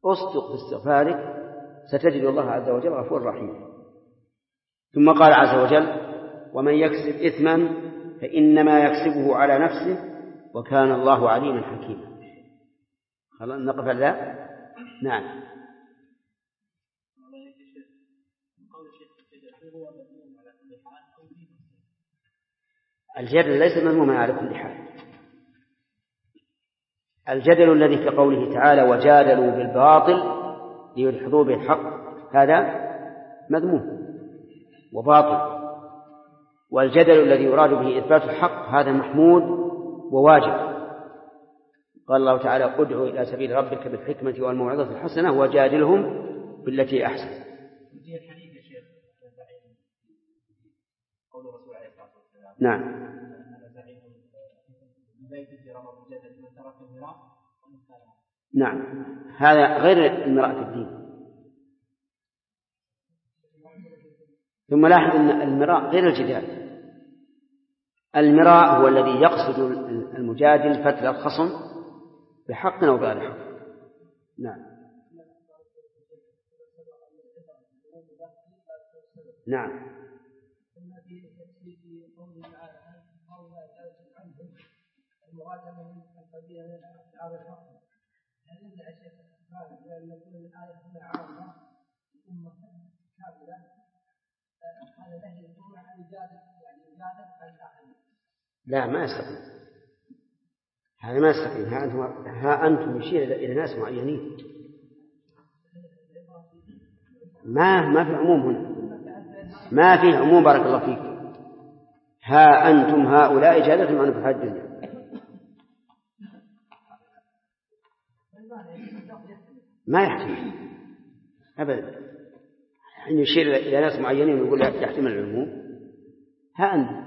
اصدق في استغفارك ستجد الله عز وجل غفور رحيم. ثم قال عز وجل: ومن يكسب إثما فإنما يكسبه على نفسه وكان الله عليما حكيما. خلاص نقف على نعم. الجدل ليس مذموما على كل حال. الجدل الذي في قوله تعالى: وجادلوا بالباطل ليدحضوا به الحق، هذا مذموم وباطل. والجدل الذي يراد به إثبات الحق هذا محمود وواجب. قال الله تعالى: ادع إلى سبيل ربك بالحكمة والموعظة الحسنة وجادلهم بالتي أحسن. نعم. نعم، هذا غير المراء في الدين. ثم لاحظ أن المراء غير الجدال. المراء هو الذي يقصد المجادل فتل الخصم بحق أو بغير حق. نعم. نعم. لا، ما يستقيم. هذا ما يستقيم. ها أنتم يشير إلى ناس معينين، ما في عموم هنا، ما في عموم. بارك الله فيك. ها أنتم هؤلاء جادلتم عن في الدنيا. ما يحتمل أبدا أن يشير إلى ناس معينين ويقول يحتمل العموم. ها أنتم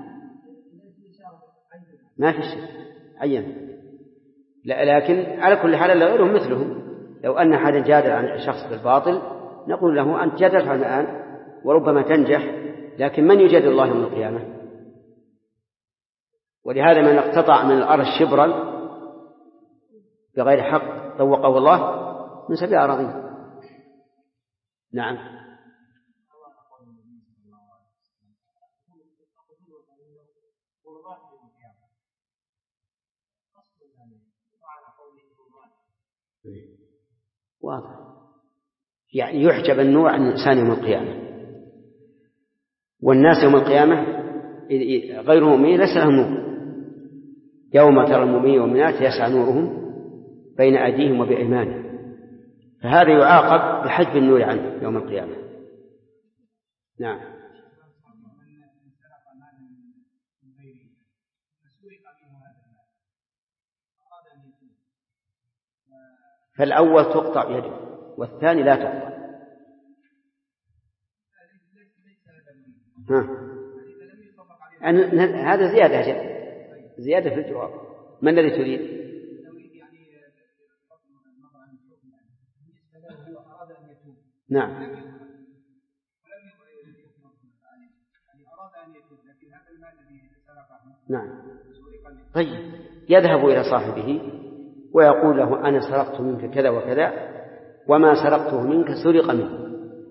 ما في شيء عين. لكن على كل حال غيرهم مثلهم. لو أن أحد جادل عن شخص بالباطل نقول له: أنت جادلت عن الآن وربما تنجح، لكن من يجادل الله يوم القيامة؟ ولهذا من اقتطع من الأرض شبرا بغير حق طوقه الله من 7 أراضين. نعم. واضح، يعني يحجب النور عن الإنسان يوم القيامة. والناس يوم القيامة غير مؤمنين ليس لهم نور. يوم ترى المؤمنين والمؤمنات يسعى نورهم بين أيديهم وبأيمانهم، فهذا يعاقب بحجب النور عنه يوم القيامة. نعم. فالأول تقطع يده والثاني لا تقطع. هذا زيادة في الجواب. من الذي تريد؟ نعم. نعم. طيب، يذهب إلى صاحبه ويقول له: أنا سرقت منك كذا وكذا، وما سرقته منك سرق منه،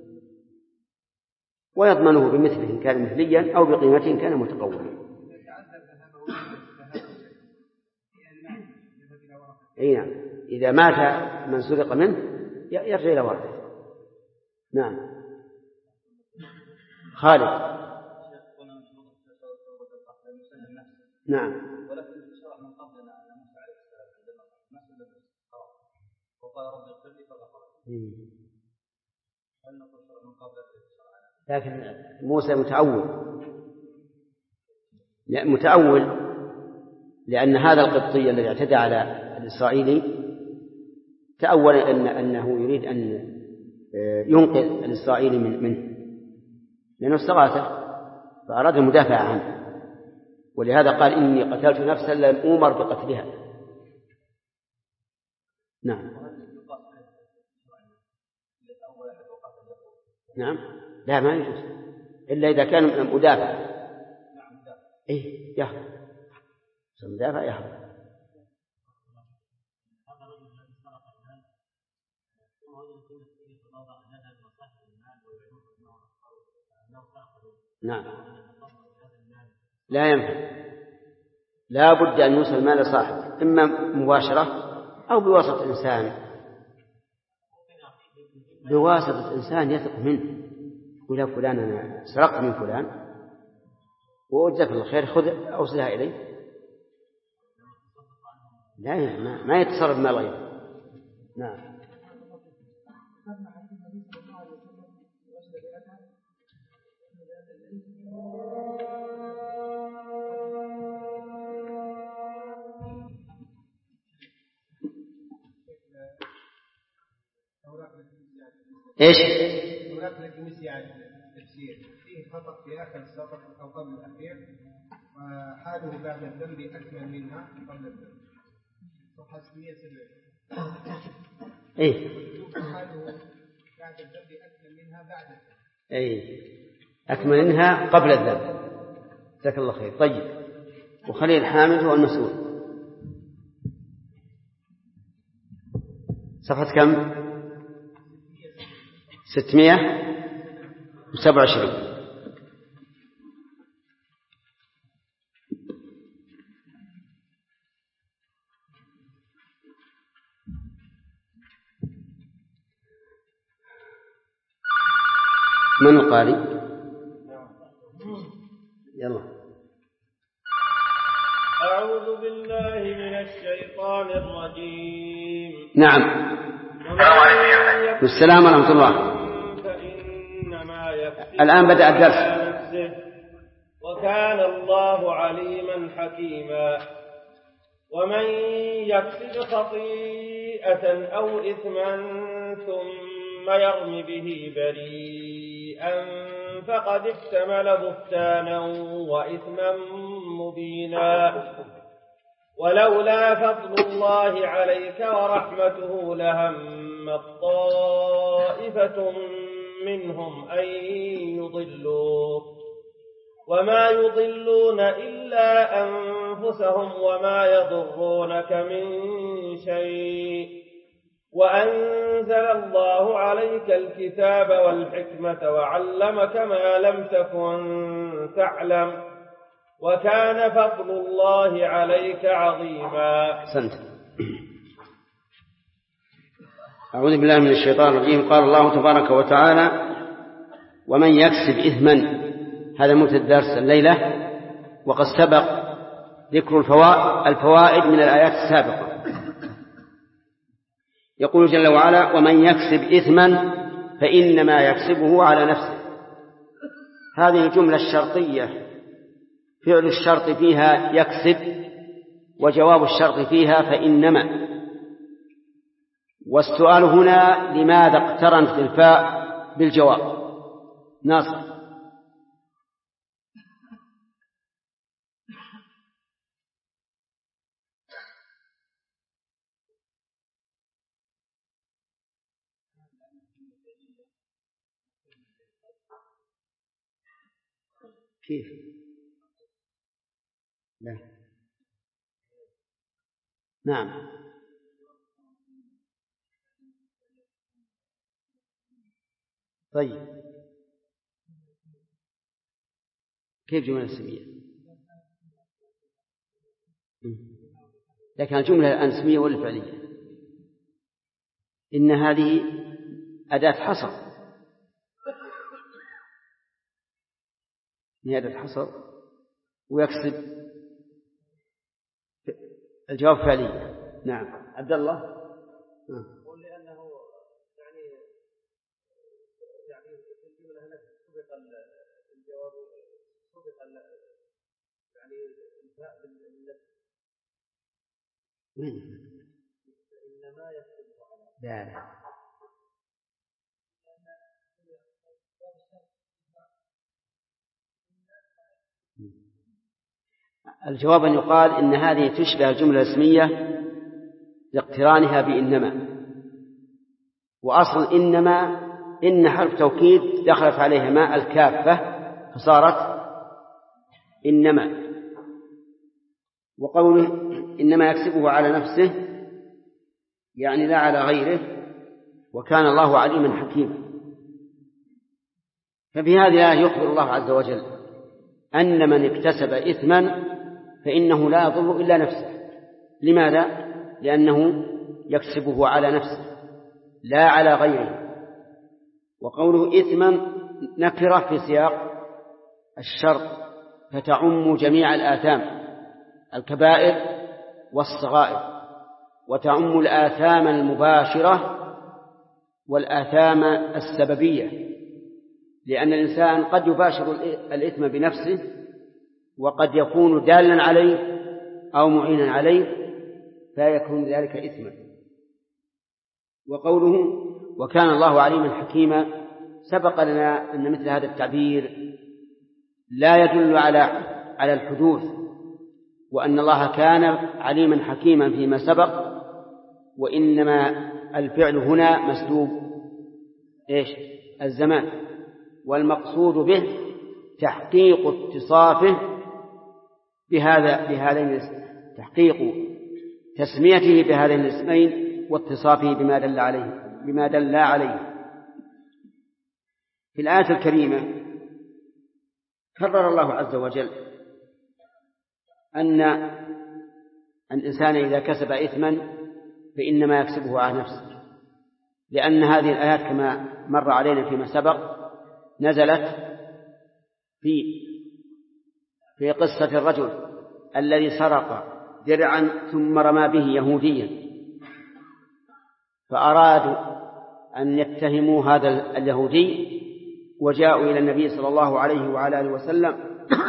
ويضمنه بمثله إن كان مثليا أو بقيمته إن كان متقوما. نعم، إذا مات من سرق منه يرجع إلى ورثه. نعم. خالد. نعم. لكن موسى متأول لأن هذا القبطي الذي اعتدى على الإسرائيلي تأول أنه يريد أن ينقذ الإسرائيلي منه، لأنه استغاثه فأراد المدافع عنه، ولهذا قال: إني قتلت نفسا لم أؤمر بقتلها. نعم. نعم. لا، ما يجوز إلا إذا كان مدافع. إيه يهرب، مدافع يهرب. نعم لا ينفع، لا بد أن يوصل المال لصاحبه إما مباشرة أو بواسطة إنسان، بواسطة إنسان يثق منه، يقول يا فلان أنا سرقت من فلان وجزاك الله خير خذ أوصلها إلي. لا ما يتصرف مال غيره. نعم. ايش؟ فيه خطأ في آخر السطر أو قبل الأخير، وحاله بعد الذنب أكمل منها قبل الذنب. صفحة 107. إيه. حاله بعد الذنب أكمل منها بعد الذنب. إيه. أكمل منها قبل الذنب. جزاك الله خير. طيب. وخلي الحامد هو المسؤول. صفحة كم؟ 627. من القارئ؟ يلا. أعوذ بالله من الشيطان الرجيم. نعم. السلام ورحمة الله. الآن بدأ الدرس. وكان الله عليما حكيما. ومن يكسب خطيئة أو إثما ثم يرم به بريئا فقد احتمل بهتانا وإثما مبينا. ولولا فضل الله عليك ورحمته لهمت طائفة منهم أن يضلوك وما يضلون إلا أنفسهم وما يضرونك من شيء وأنزل الله عليك الكتاب والحكمة وعلمك ما لم تكن تعلم وكان فضل الله عليك عظيما. أحسنت. أعوذ بالله من الشيطان الرجيم. قال الله تبارك وتعالى: ومن يكسب إثما. هذا مبتدأ الدرس الليلة، وقد سبق ذكر الفوائد من الآيات السابقة. يقول جل وعلا: ومن يكسب إثما فإنما يكسبه على نفسه. هذه الجملة الشرطية فعل الشرط فيها يكسب، وجواب الشرط فيها فإنما. والسؤال هنا: لماذا اقترنت الفاء بالجواب؟ ناصر. كيف؟ لا. نعم. طيب، كيف جملة اسمية؟ لكن الجملة الأنسمية ولا الفعلية؟ إن هذه أداة حصر، هي أداة حصر، ويكسب الجواب فعلية. نعم. عبد الله. قل لأنه يعني في الجملة هنا سبق الجواب سبق يعني الفاء بالنفس. إنما يكتب على لا. الجواب أن يقال إن هذه تشبه الجملة الاسمية لاقترانها بإنما، وأصل إنما إن حرف توكيد دخلت عليها ماء الكافة فصارت إنما. وقوله إنما يكسبه على نفسه يعني لا على غيره، وكان الله عليما حكيما. ففي هذه الآية يخبر الله عز وجل أن من اكتسب إثما فإنه لا يضر إلا نفسه. لماذا؟ لأنه يكسبه على نفسه لا على غيره. وقوله إثما نكرة في سياق الشر فتعم جميع الآثام الكبائر والصغائر، وتعم الآثام المباشرة والآثام السببية، لأن الإنسان قد يباشر الإثم بنفسه وقد يكون دالا عليه أو معينا عليه فيكون ذلك إثما. وقوله وكان الله عليما حكيما سبق لنا أن مثل هذا التعبير لا يدل على الحدوث، وأن الله كان عليما حكيما فيما سبق، وإنما الفعل هنا مسلوب الزمان، والمقصود به تحقيق اتصافه بهذين تحقيق تسميته بهذين الاسمين واتصافه بما دل عليه. في الآية الكريمة كرر الله عز وجل أن الإنسان إذا كسب إثما فإنما يكسبه على نفسه، لأن هذه الآيات كما مر علينا فيما سبق نزلت في قصة الرجل الذي سرق درعا ثم رمى به يهوديا، فأرادوا أن يتهموا هذا اليهودي وجاءوا إلى النبي صلى الله عليه وعلى آله وسلم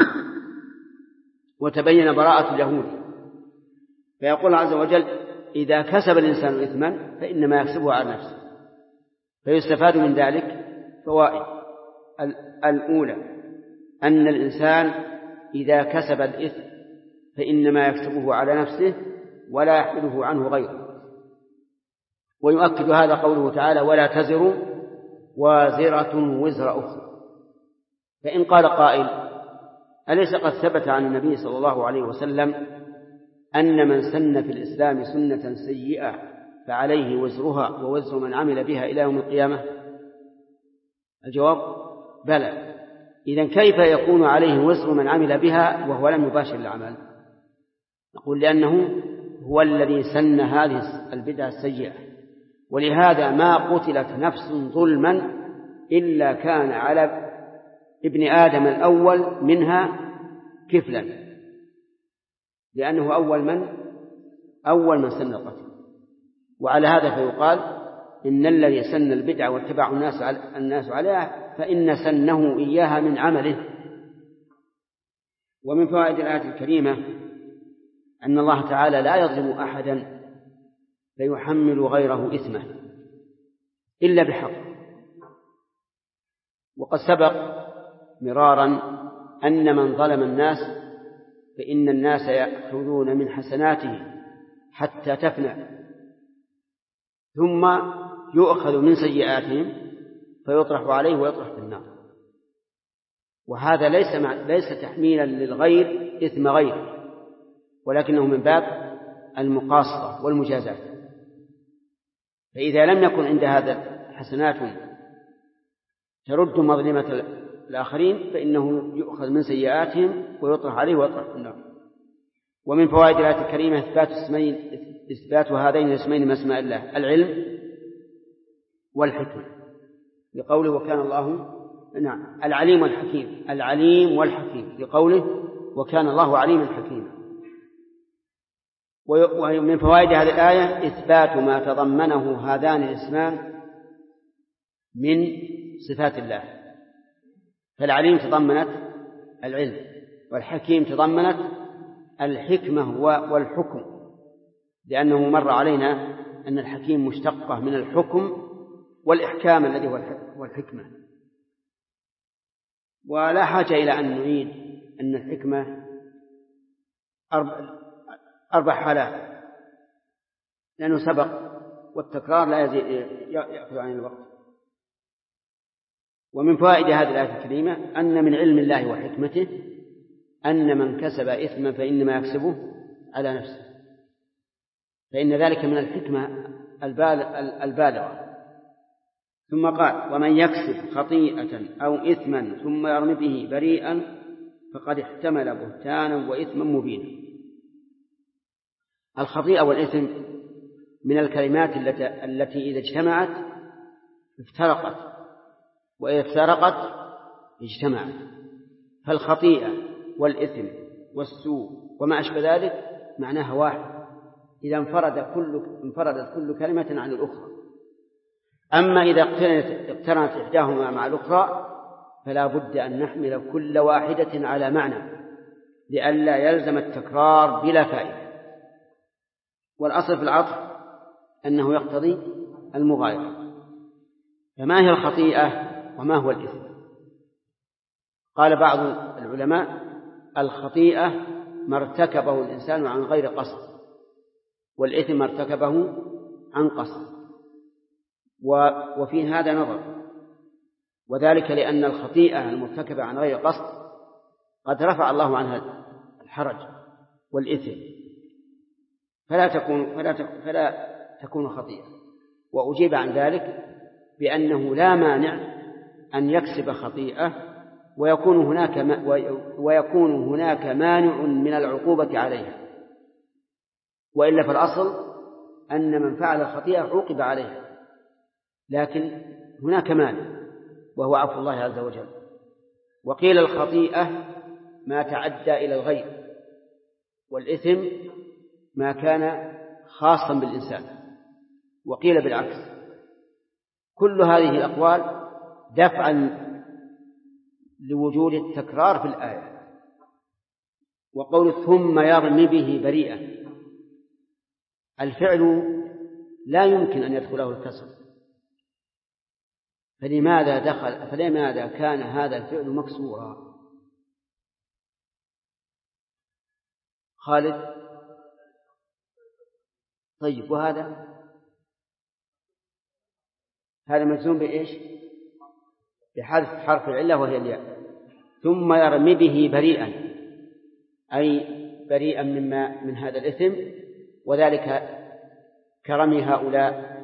وتبين براءة اليهود. فيقول عز وجل إذا كسب الإنسان إثما فإنما يكسبه على نفسه. فيستفاد من ذلك فوائد. الأولى أن الإنسان إذا كسب الإثم فإنما يكسبه على نفسه ولا يحمله عنه غيره. ويؤكد هذا قوله تعالى ولا تزر وازرة وزر أخرى. فإن قال قائل أليس قد ثبت عن النبي صلى الله عليه وسلم أن من سن في الإسلام سنة سيئة فعليه وزرها ووزر من عمل بها إلى يوم القيامة؟ الجواب بلى. إذن كيف يكون عليه وزر من عمل بها وهو لم يباشر العمل؟ نقول لأنه هو الذي سن هذه البدعة السيئة، ولهذا ما قتلت نفس ظلما إلا كان على ابن آدم الأول منها كفلا، لأنه أول من سن القتل. وعلى هذا فيقال إن الذي سن البدعة واتبع الناس عليها فإن سنه إياها من عمله. ومن فوائد الآية الكريمة أن الله تعالى لا يظلم أحدا فيحمل غيره إثمه إلا بحق. وقد سبق مرارا أن من ظلم الناس فإن الناس يأخذون من حسناته حتى تفنى، ثم يؤخذ من سيئاتهم فيطرح عليه ويطرح في النار. وهذا ليس تحميلا للغير إثم غيره، ولكنه من باب المقاصة والمجازات. فإذا لم يكن عند هذا حسنات ترد مظلمة الآخرين فإنه يؤخذ من سيئاتهم ويطرح عليه ويطرح في النار. ومن فوائد الآية الكريمة إثبات هذين الاسمين من أسماء الله العلم والحكمة، لقوله وكان الله العليم والحكيم، العليم والحكيم، لقوله وكان الله عليما حكيما. ومن فوائد هذه الآية إثبات ما تضمنه هذان الاسمان من صفات الله. فالعليم تضمنت العلم، والحكيم تضمنت الحكمة والحكم، لأنه مر علينا أن الحكيم مشتقة من الحكم والإحكام الذي هو الحكمة. ولا حاجة إلى أن نعيد أن الحكمة 4 حالات، لأنه سبق والتكرار لا يأخذ عن الوقت. ومن فوائد هذه الآية الكريمة أن من علم الله وحكمته أن من كسب إثما فإنما يكسبه على نفسه، فإن ذلك من الحكمة البالغة. ثم قال ومن يكسب خطيئة أو إثما ثم يرمي به بريئا فقد احتمل بهتانا وإثما مبينا. الخطيئة والإثم من الكلمات التي إذا اجتمعت افترقت، وإذا افترقت اجتمعت. فالخطيئة والإثم والسوء وما أشبه ذلك معناها واحد إذا انفردت كل كلمة عن الأخرى. أما إذا اقترنت إحداهما مع الأخرى فلا بد أن نحمل كل واحدة على معنى لئلا يلزم التكرار بلا فائدة. والأصل في العطف أنه يقتضي المغايرة. فما هي الخطيئة وما هو الإثم؟ قال بعض العلماء الخطيئة ما ارتكبه الإنسان عن غير قصد، والإثم ما ارتكبه عن قصد. وفي هذا نظر، وذلك لأن الخطيئة المرتكبة عن غير قصد قد رفع الله عنها الحرج والإثم فلا تكون خطيئة. وأجيب عن ذلك بأنه لا مانع أن يكسب خطيئة ويكون هناك مانع من العقوبة عليها، وإلا فالأصل أن من فعل الخطيئة عوقب عليها، لكن هناك مانع وهو عفو الله عز وجل. وقيل الخطيئة ما تعدى إلى الغير، والإثم ما كان خاصا بالإنسان. وقيل بالعكس. كل هذه الأقوال دفعا لوجود التكرار في الآية. وقول ثم يرمي به بريئا، الفعل لا يمكن أن يدخله الكسر، فلماذا كان هذا الفعل مكسورا؟ خالد. طيب وهذا مجزوم بإيش؟ بحذف حرف العلة وهي الياء. ثم يرمي به بريئا أي بريئا من هذا الإثم، وذلك كرمي هؤلاء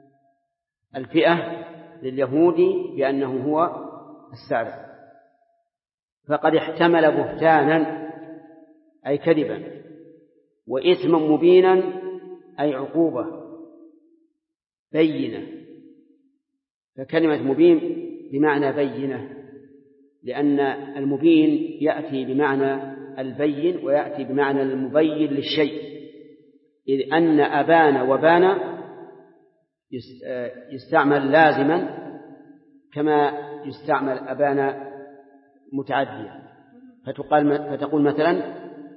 الفئة لليهود بأنه هو السارق. فقد احتمل بهتانا أي كذبا، وإثما مبينا أي عقوبة بينة. فكلمة مبين بمعنى بينة، لأن المبين يأتي بمعنى البين ويأتي بمعنى المبين للشيء، إذ أن أبان وبان يستعمل لازما كما يستعمل أبان متعديا. فتقول مثلا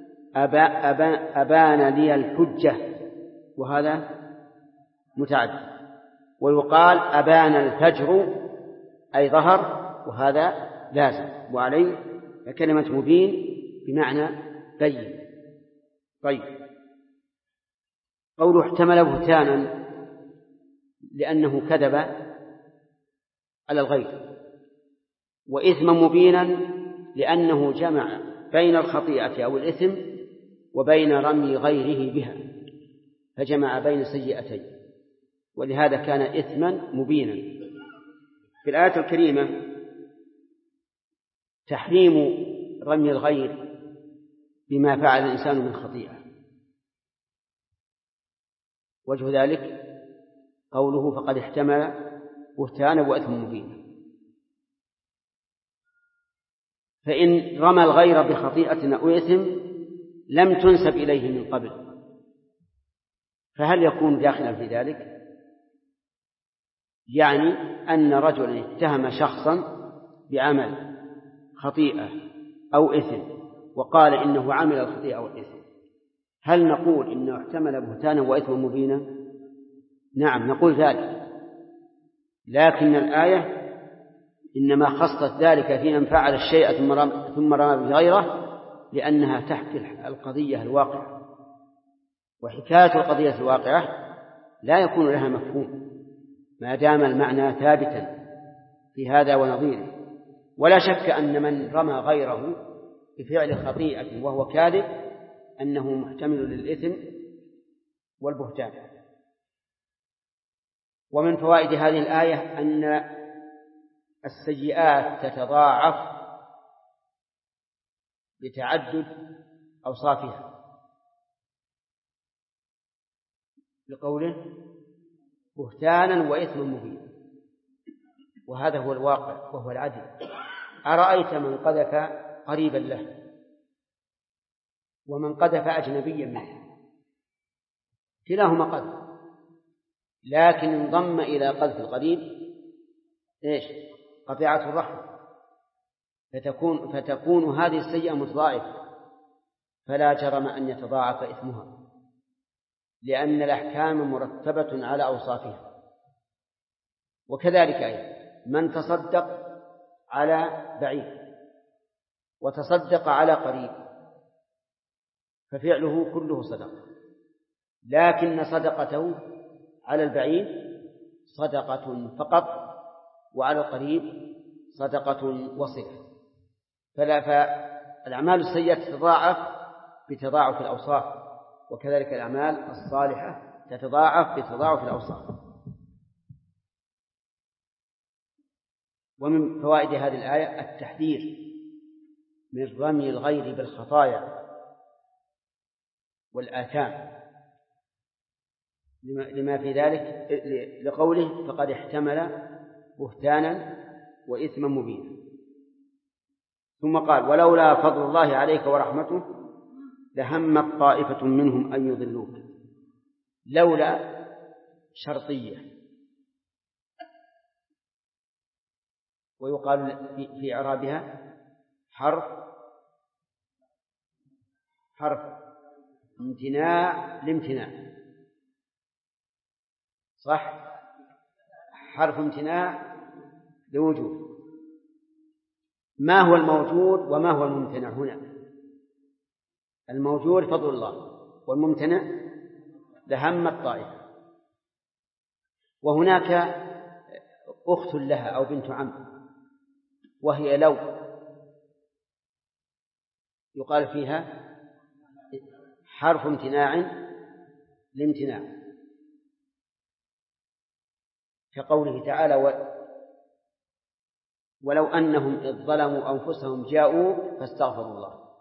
أبان لي الحجة، وهذا متعدي. ويقال أبان الفجر أي ظهر، وهذا لازم. وعليه كلمة مبين بمعنى بين. طيب قوله احتمل بهتانا لأنه كذب على الغير، وإثما مبينا لأنه جمع بين الخطيئة أو الإثم وبين رمي غيره بها، فجمع بين سيئتين، ولهذا كان إثما مبينا. في الآية الكريمة تحريم رمي الغير بما فعل الإنسان من خطيئة. وجه ذلك قوله فقد احتمل بهتانا وإثما مبينا. فإن رمى الغير بخطيئة أو إثم لم تنسب إليه من قبل، فهل يكون داخلا في ذلك؟ يعني أن رجلا اتهم شخصا بعمل خطيئة أو إثم وقال إنه عمل الخطيئة أو الإثم، هل نقول إنه احتمل بهتانا وإثما مبينا؟ نعم نقول ذلك، لكن الآية إنما خصت ذلك في من فعل الشيء ثم رمى بغيره لأنها تحكي القضية الواقعة، وحكاية القضية الواقعة لا يكون لها مفهوم ما دام المعنى ثابتا في هذا ونظيره. ولا شك أن من رمى غيره بفعل خطيئة وهو كاذب أنه محتمل للإثم والبهتان. ومن فوائد هذه الآية أن السيئات تتضاعف بتعدد أوصافها، لقوله بهتانا وإثما مبينا، وهذا هو الواقع وهو العدل. أرأيت من قذف قريبا له ومن قذف أجنبيا منه، كلاهما قذف، لكن انضم إلى قذف القريب إيش؟ قطيعة الرحم، فتكون هذه السيئة متضاعفة، فلا جرم أن يتضاعف إثمها، لأن الأحكام مرتبة على أوصافها. وكذلك أيضا من تصدق على بعيد وتصدق على قريب ففعله كله صدقة، لكن صدقته على البعيد صدقة فقط وعلى القريب صدقة وصلة. فالأعمال السيئة تتضاعف بتضاعف الأوصاف، وكذلك الأعمال الصالحة تتضاعف بتضاعف الأوصاف. ومن فوائد هذه الآية التحذير من رمي الغير بالخطايا والآثام لما في ذلك، لقوله فقد احتمل بهتانا وإثما مبينا. ثم قال ولولا فضل الله عليك ورحمته لهمت طائفة منهم أن يضلوك. لولا شرطية، ويقال في إعرابها حرف امتناع لامتناع، صح؟ حرف امتناع لوجود. ما هو الموجود وما هو الممتنع هنا؟ الموجود فضل الله، والممتنع لهم الطائفة. وهناك أخت لها أو بنت عم وهي لو، يقال فيها حرف امتناع لامتناع، كقوله تعالى ولو أنهم إذ ظلموا أنفسهم جاءوا فاستغفروا الله.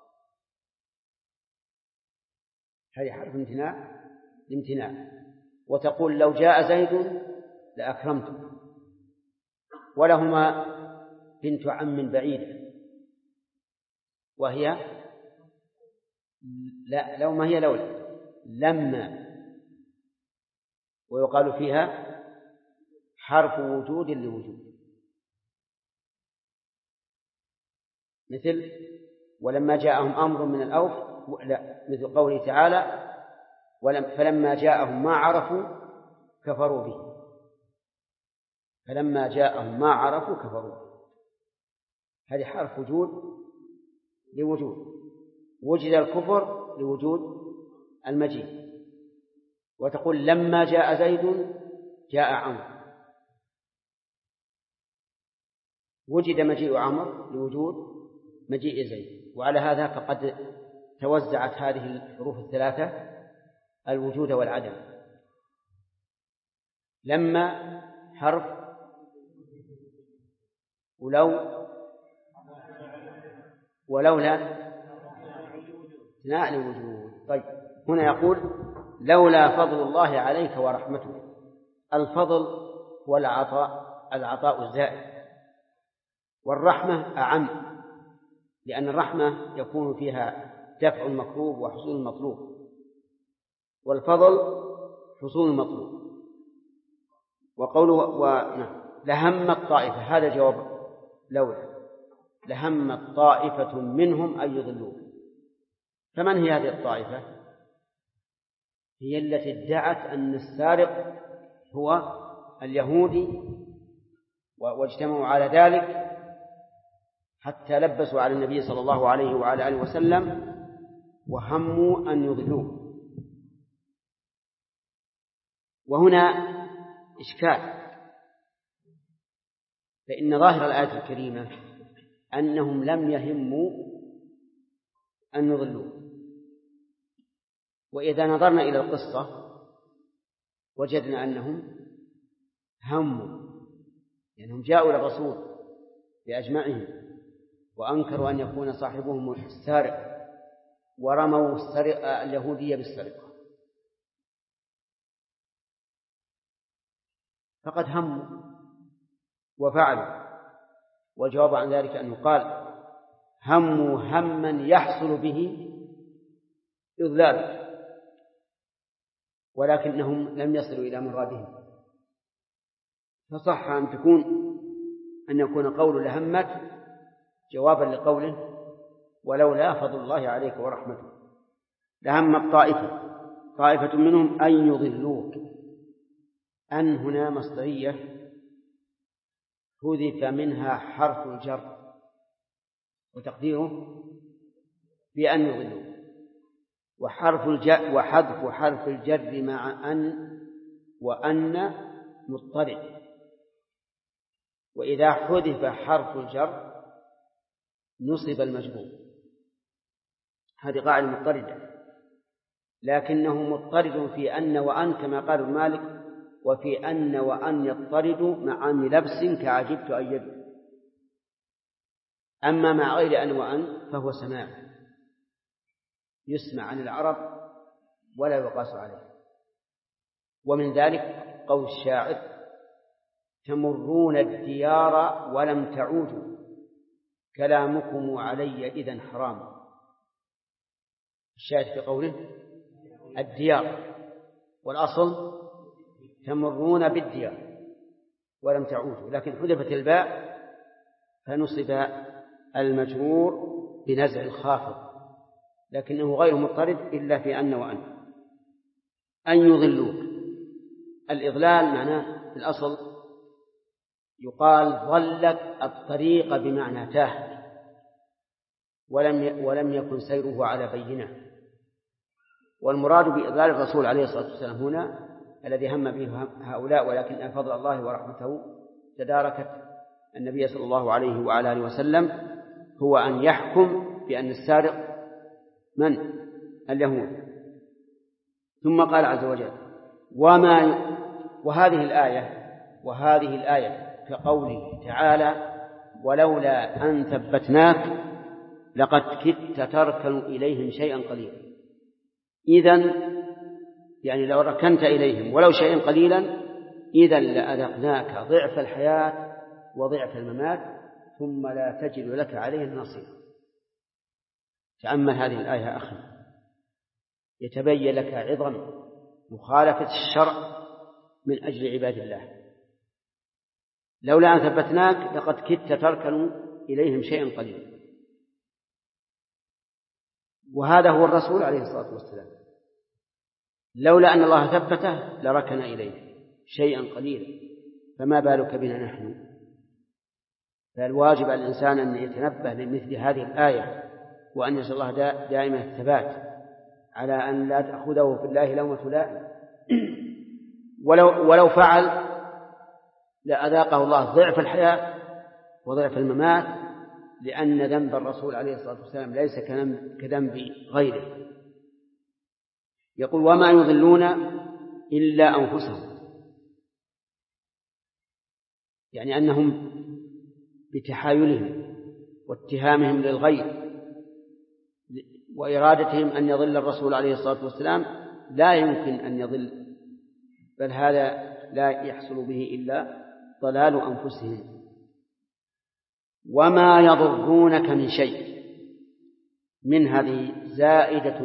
هذه حرف امتناع لامتناع. وتقول لو جاء زيد لأكرمته. ولهما بنت عم بعيدة وهي لا، لو ما هي لولا لما، ويقال فيها حرف وجود لوجود، مثل ولما جاءهم أمر من الأوف، لا، مثل قوله تعالى فلما جاءهم ما عرفوا كفروا به. فلما جاءهم ما عرفوا كفروا به، هذه حرف وجود لوجود، وجد الكفر لوجود المجيء. وتقول لما جاء زيد جاء عمرو، وجد مجيء عمرو لوجود مجيء زيد. وعلى هذا فقد توزعت هذه الحروف الثلاثة الوجود والعدم. لما حرف، ولولا لا لوجود. طيب هنا يقول لولا فضل الله عليك ورحمته. الفضل هو العطاء الزائد، والرحمة أعم، لأن الرحمة يكون فيها دفع المكروه وحصول المطلوب، والفضل حصول المطلوب. وقوله لهم الطائفة، هذا جواب لولا، لهم طائفة منهم أن يضلوك. فمن هي هذه الطائفة؟ هي التي ادعت أن السارق هو اليهودي، واجتمعوا على ذلك حتى لبسوا على النبي صلى الله عليه وعلى آله وسلم وهموا أن يضلوه. وهنا إشكال، فإن ظاهر الآية الكريمة أنهم لم يهموا أن يضلوه. وإذا نظرنا إلى القصة وجدنا أنهم هموا لأنهم جاءوا للرسول بأجمعهم وأنكروا أن يكون صاحبهم السارق ورموا اليهودية بالسرقة، فقد هموا وفعلوا. والجواب عن ذلك أن يقال هموا هما يحصل به إضلال، ولكنهم لم يصلوا إلى مرادهم. فصح أن يكون قول لهمت جوابا لقوله ولولا فضل الله عليك ورحمته لهمت طائفة منهم أن يضلوك. أن هنا مصدرية حذف منها حرف الجر وتقديره بأن يضلوك، وحذف حرف الجر مع أن وأن مضطرد، وإذا حذف حرف الجر نصب المجرور. هذه قاعدة مضطردة، لكنه مضطرد في أن وأن كما قال ابن مالك وفي أن وأن يضطرد مع أن لبس كعجبت أن يدعو. أما مع غير أن وأن فهو سماع يسمع عن العرب ولا يقاس عليه. ومن ذلك قول الشاعر تمرون الديار ولم تعودوا كلامكم علي إذن حرام. الشاهد في قوله الديار، والأصل تمرون بالديار ولم تعودوا، لكن حذفت الباء فنصب المجرور بنزع الخافض، لكنه غير مضطرد إلا في أن وأن. أن يضلوك، الإضلال معناه في الأصل يقال ضلت الطريق بمعنى تاه ولم يكن سيره على بينه. والمراد بإضلال الرسول عليه الصلاة والسلام هنا الذي هم به هؤلاء، ولكن فضل الله ورحمته تداركت النبي صلى الله عليه وعلى آله وسلم، هو أن يحكم بأن السارق من؟ اليهود. ثم قال عز وجل وهذه الآية كقوله تعالى ولولا أن ثبتناك لقد كدت تركن إليهم شيئا قليلا. إذن يعني لو ركنت إليهم ولو شيئا قليلا إذن لأذقناك ضعف الحياة وضعف الممات ثم لا تجد لك عليه نصيرا. تأمل هذه الآية أخي، يتبين لك عظم مخالفة الشرع من أجل عباد الله. لولا أن ثبتناك لقد كدت تركن إليهم شيئا قليلا، وهذا هو الرسول عليه الصلاة والسلام، لولا أن الله ثبته لركن إليه شيئا قليلا، فما بالك بنا نحن؟ فالواجب على الإنسان أن يتنبه لمثل هذه الآية وأن يسأل الله دائما الثبات على أن لا تأخذه في الله لومة لائم. ولو فعل لأذاقه الله ضعف الحياة وضعف الممات، لأن ذنب الرسول عليه الصلاة والسلام ليس كذنب غيره. يقول وما يضلون إلا أنفسهم، يعني أنهم بتحايلهم واتهامهم للغير وإرادتهم أن يضل الرسول عليه الصلاة والسلام لا يمكن أن يضل، بل هذا لا يحصل به إلا ضلال أنفسهم. وما يضرونك من شيء، من هذه زائدة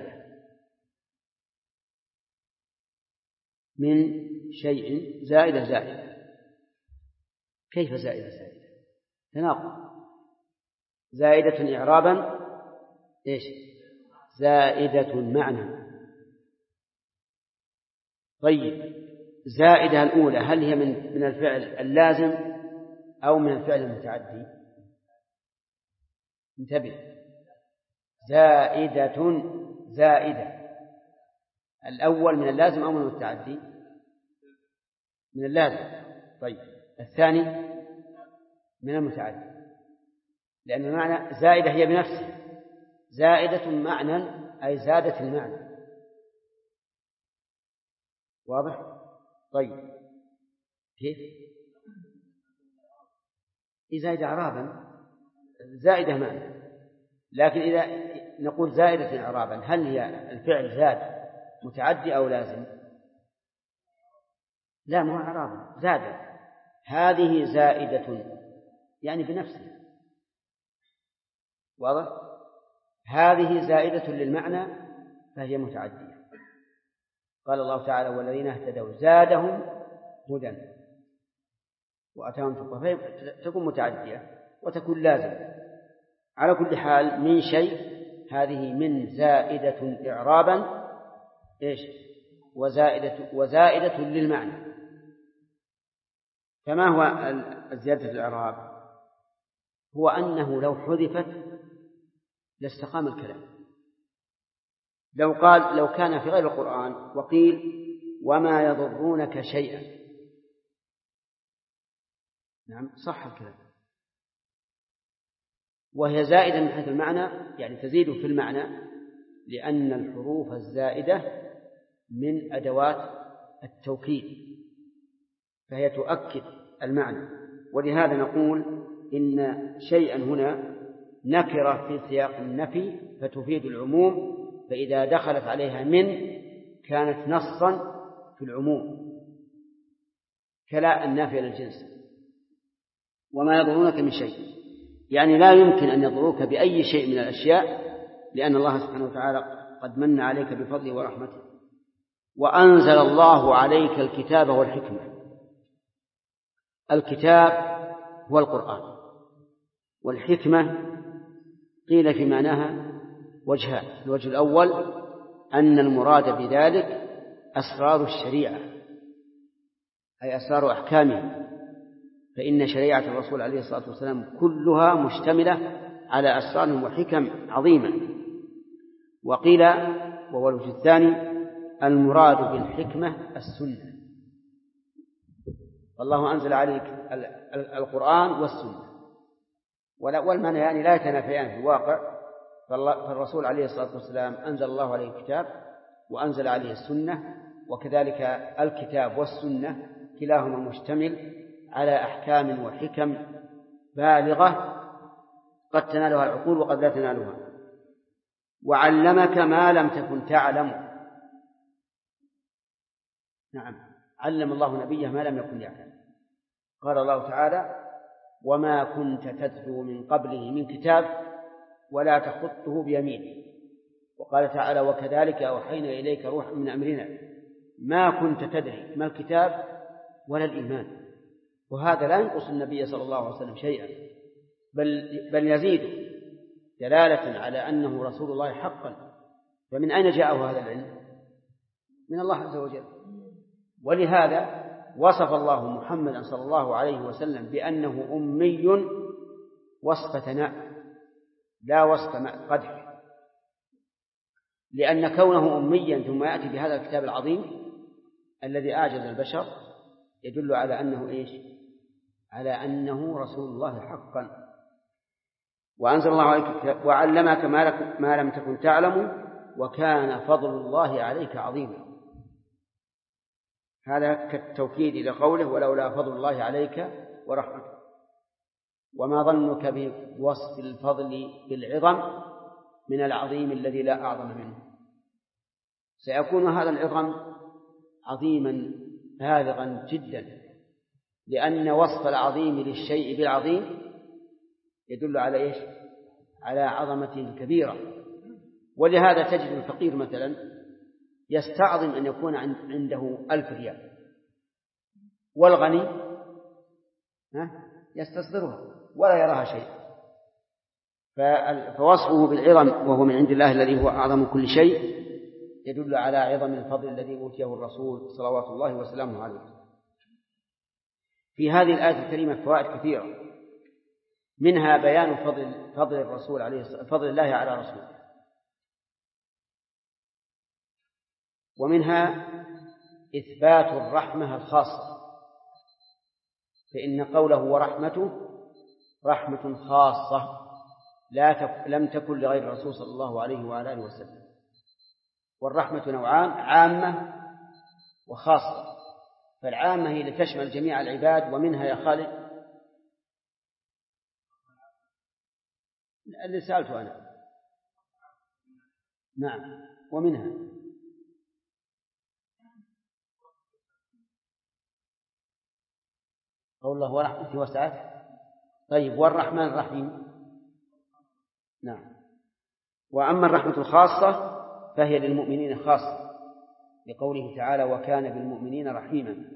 من شيء زائدة. كيف زائدة؟ تناقض. زائدة إعرابا إيش؟ زائدة معنى. طيب زائدة الأولى هل هي من الفعل اللازم أو من الفعل المتعدي؟ انتبه، زائدة الأول من اللازم أو من المتعدي؟ من اللازم. طيب الثاني من المتعدي، لأن المعنى زائدة هي بنفسها، زائدة معنى أي زادت المعنى. واضح؟ طيب كيف؟ زائدة إعرابا، زائدة معنى، لكن إذا نقول زائدة إعرابا هل هي الفعل زاد متعدي أو لازم؟ لا، مو إعرابا، زاد. هذه زائدة يعني بنفسها، واضح؟ هذه زائدة للمعنى فهي متعدية. قال الله تعالى والذين اهتدوا زادهم هدى وأتاهم تقوى، تكون متعدية وتكون لازمة. على كل حال من شيء، هذه من زائدة إعرابا إيش؟ وزائدة للمعنى. فما هو الزيادة الإعراب؟ هو أنه لو حذفت لاستقام الكلام. لو كان في غير القرآن وقيل وما يضرونك شيئا، نعم صح الكلام، وهي زائدة من حيث المعنى، يعني تزيد في المعنى، لأن الحروف الزائدة من أدوات التوكيد فهي تؤكد المعنى. ولهذا نقول إن شيئا هنا نكرة في سياق النفي فتفيد العموم، فإذا دخلت عليها من كانت نصا في العموم، كلا النافية للجنس. وما يضرونك من شيء، يعني لا يمكن أن يضروك بأي شيء من الأشياء، لأن الله سبحانه وتعالى قد من عليك بفضله ورحمته. وأنزل الله عليك الكتاب والحكمة. الكتاب هو القرآن، والحكمة قيل في معناها وجهان. الوجه الأول أن المراد بذلك أسرار الشريعة، أي أسرار أحكامه، فإن شريعة الرسول عليه الصلاة والسلام كلها مشتملة على أسرار وحكم عظيمة. وقيل وهو الوجه الثاني المراد بالحكمة السنة، والله أنزل عليك القرآن والسنة، والمعنى يعني لا يتنافيان في الواقع. فالرسول عليه الصلاة والسلام أنزل الله عليه الكتاب وأنزل عليه السنة، وكذلك الكتاب والسنة كلاهما مشتمل على أحكام وحكم بالغة قد تنالها العقول وقد لا تنالها. وعلمك ما لم تكن تعلم. نعم، علم الله نبيه ما لم يكن يعلم. قال الله تعالى وما كنت تتلو من قبله من كتاب ولا تخطه بيمينك. وقال تعالى وكذلك أوحينا إليك روحا من أمرنا ما كنت تدري ما الكتاب ولا الإيمان. وهذا لا ينقص النبي صلى الله عليه وسلم شيئا، بل يزيد دلالة على أنه رسول الله حقا. فمن أين جاءه هذا العلم؟ من الله عز وجل. ولهذا وصف الله محمدا صلى الله عليه وسلم بأنه أمي وصف ثناء لا وصف قدح، لأن كونه أميا ثم يأتي بهذا الكتاب العظيم الذي أعجز البشر يدل على أنه إيش؟ على أنه رسول الله حقا. وأنزل الله عليك الكتاب وعلمك ما لم تكن تعلم وكان فضل الله عليك عظيما. هذا كالتوكيد إلى قوله ولولا فضل الله عليك ورحمته. وما ظنك بوصف الفضل بالعظم من العظيم الذي لا أعظم منه. سيكون هذا العظم عظيما بالغا جدا، لأن وصف العظيم للشيء بالعظيم يدل على إيش؟ على عظمة كبيرة. ولهذا تجد الفقير مثلا يستعظم أن يكون عنده 1000 ريال، والغني يستصغرها ولا يراها شيء. فوصفه بالعظم وهو من عند الله الذي هو أعظم كل شيء يدل على عظم الفضل الذي أوتيه الرسول صلوات الله وسلامه عليه. في هذه الآية الكريمة فوائد كثيرة، منها بيان فضل الرسول عليه فضل الله على رسوله، ومنها إثبات الرحمة الخاصة، فإن قوله ورحمته رحمة خاصة لم تكن لغير الرسول صلى الله عليه وعلى آله وسلم. والرحمة نوعان، عامة وخاصة. فالعامة هي لتشمل جميع العباد، ومنها يا خالد اللي سألته أنا. نعم، ومنها قول الله ورحمته وسعت. طيب، والرحمن الرحيم. نعم. وأما الرحمة الخاصة فهي للمؤمنين خاصة، لقوله تعالى وكان بالمؤمنين رحيما.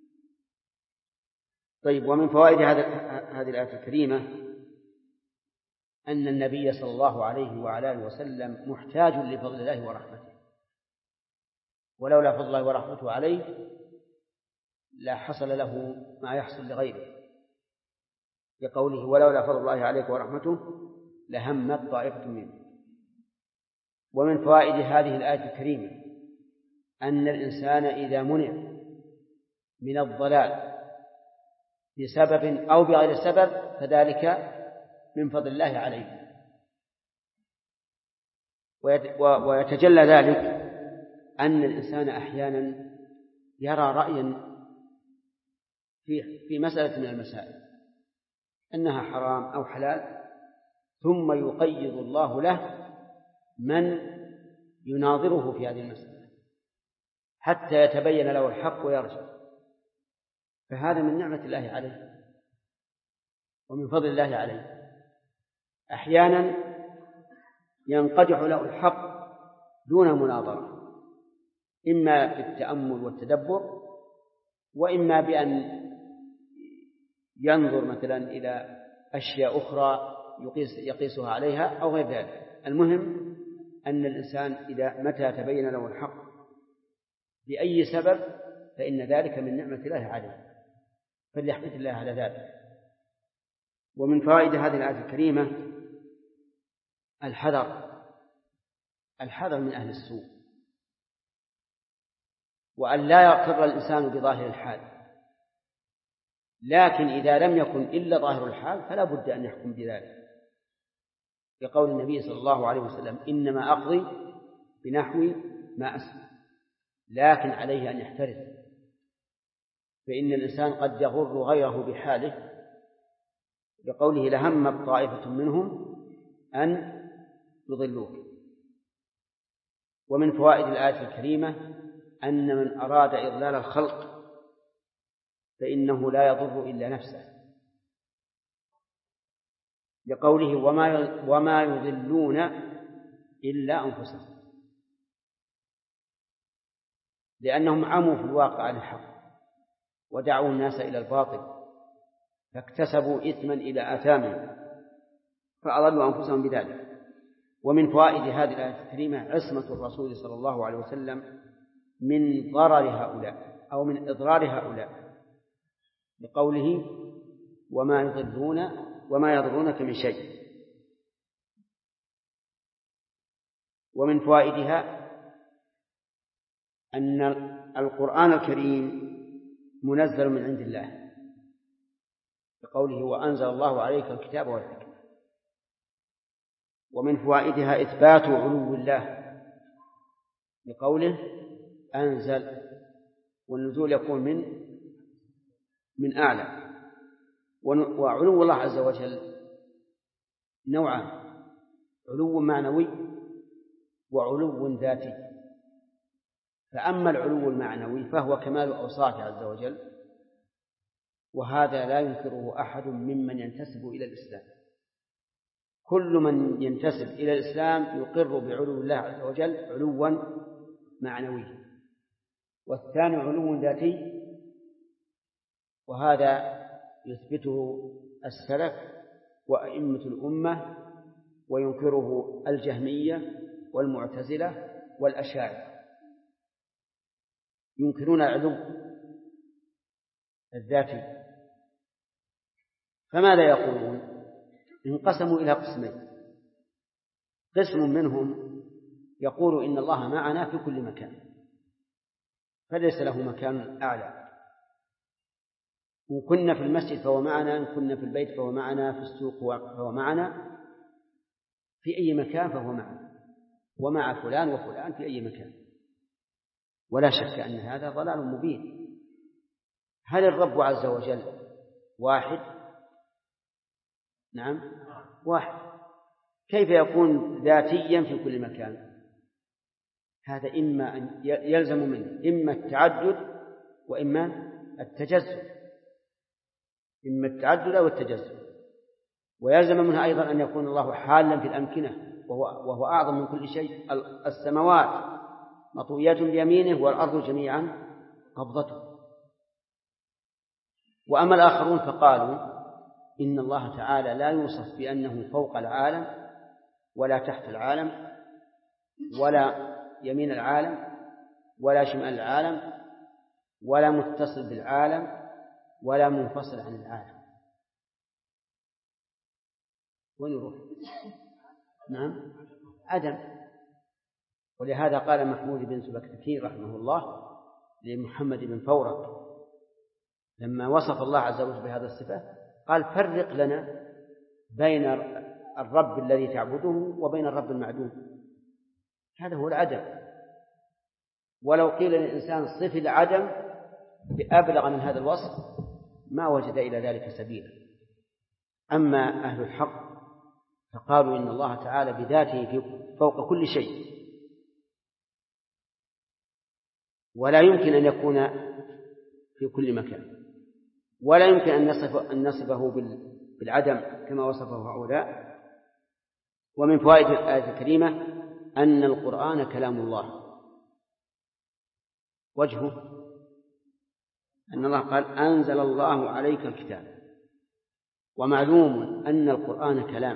طيب، ومن فوائد هذه الآية الكريمة أن النبي صلى الله عليه وعلى آله وسلم محتاج لفضل الله ورحمته، ولولا فضل الله ورحمته عليه لا حصل له ما يحصل لغيره، لقوله ولولا فضل الله عليك ورحمته لهمت طائفة منه. ومن فوائد هذه الآية الكريمة أن الإنسان إذا منع من الضلال بسبب أو بغير سبب فذلك من فضل الله عليه. ويتجلى ذلك أن الإنسان أحيانا يرى رأيا في مسألة من المسائل أنها حرام أو حلال، ثم يقيض الله له من يناظره في هذه المسألة حتى يتبين له الحق ويرجع، فهذا من نعمة الله عليه ومن فضل الله عليه. أحيانا ينقدح له الحق دون مناظرة، إما بالتأمل والتدبر، وإما بأن ينظر مثلا إلى أشياء أخرى يقيسها عليها أو غير ذلك. المهم أن الإنسان إذا متى تبين له الحق بأي سبب فإن ذلك من نعمة الله عليه، فليحمد الله على ذلك. ومن فوائد هذه الآية الكريمة الحذر من أهل السوء، وأن لا يغتر الإنسان بظاهر الحال، لكن إذا لم يكن إلا ظاهر الحال فلا بد أن يحكم بذلك، لقول النبي صلى الله عليه وسلم إنما أقضي بنحو ما أسمع، لكن عليه أن يحترز، فإن الإنسان قد يغر غيره بحاله، لقوله لهمت طائفة منهم أن يضلوك. ومن فوائد الآية الكريمة أن من أراد إضلال الخلق فإنه لا يضر إلا نفسه، لقوله وما يضلون إلا أنفسهم، لأنهم عموا في الواقع عن الحق ودعوا الناس إلى الباطل فاكتسبوا إثما إلى آثامهم فأضلوا أنفسهم بذلك. ومن فوائد هذه الآية الكريمة عصمة الرسول صلى الله عليه وسلم من ضرر هؤلاء أو من إضرار هؤلاء، بقوله وما يضرونك من شيء. ومن فوائدها أن القرآن الكريم منزل من عند الله، بقوله وأنزل الله عليك الكتاب والحكمة. ومن فوائدها إثبات علو الله، بقوله أنزل، والنزول يكون من أعلى. وعلو الله عز وجل نوعان: علو معنوي وعلو ذاتي. فأما العلو المعنوي فهو كمال أوصافه عز وجل، وهذا لا ينكره أحد ممن ينتسب إلى الإسلام. كل من ينتسب إلى الإسلام يقر بعلو الله عز وجل علوا معنويا. والثاني علو ذاتي، وهذا يثبته السلف وأئمة الأمة، وينكره الجهمية والمعتزلة والأشاعرة، ينكرون العلو الذاتي. فماذا يقولون؟ انقسموا إلى قسمين: قسم منهم يقول إن الله معنا في كل مكان فليس له مكان أعلى، إن كنا في المسجد فهو معنا، إن كنا في البيت فهو معنا، في السوق فهو معنا، في أي مكان فهو معنا، ومع فلان وفلان في أي مكان. ولا شك أن هذا ضلال مبين، هل الرب عز وجل واحد؟ نعم واحد. كيف يكون ذاتيا في كل مكان؟ هذا إما أن يلزم منه إما التعدد وإما التجزؤ، إما التعدد أو التجزؤ. ويلزم منها أيضا أن يكون الله حالا في الأمكنة وهو أعظم من كل شيء. السماوات مطويات بيمينه والأرض جميعا قبضته. وأما الآخرون فقالوا إن الله تعالى لا يوصف بأنه فوق العالم ولا تحت العالم ولا يمين العالم ولا شمال العالم ولا متصل بالعالم ولا منفصل عن العالم. وين يروح؟ نعم عدم. ولهذا قال محمود بن سبكتكين رحمه الله لمحمد بن فورق لما وصف الله عز وجل بهذا الصفة قال فرق لنا بين الرب الذي تعبده وبين الرب المعدوم. هذا هو العدم. ولو قيل للإنسان صف العدم بأبلغ من هذا الوصف ما وجد إلى ذلك سبيلا. أما أهل الحق فقالوا إن الله تعالى بذاته فوق كل شيء ولا يمكن أن يكون في كل مكان، ولا يمكن أن نصفه بالعدم كما وصفه هؤلاء. ومن فوائد الآية الكريمة أن القرآن كلام الله. وجهه أن الله قال أنزل الله عليك الكتاب، ومعلوم أن القرآن كلام،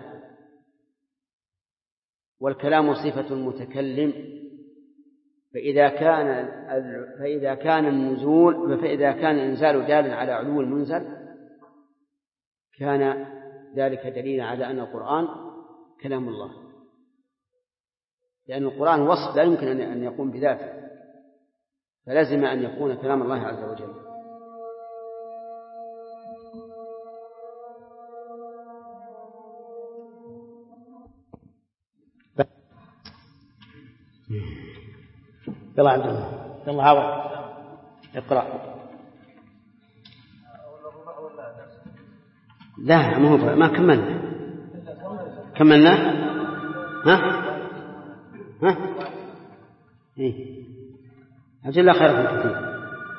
والكلام صفة المتكلم. فإذا كان الإنزال دالا على علو المنزل كان ذلك دليلا على أن القرآن كلام الله، لأن القرآن وصف لا يمكن أن يقوم بذاته، فلازم أن يكون كلام الله عز وجل. يلا عبد الله يلا عوض اقرأ. لا ما كملنا ها إيه أجل الله خيركم كثير.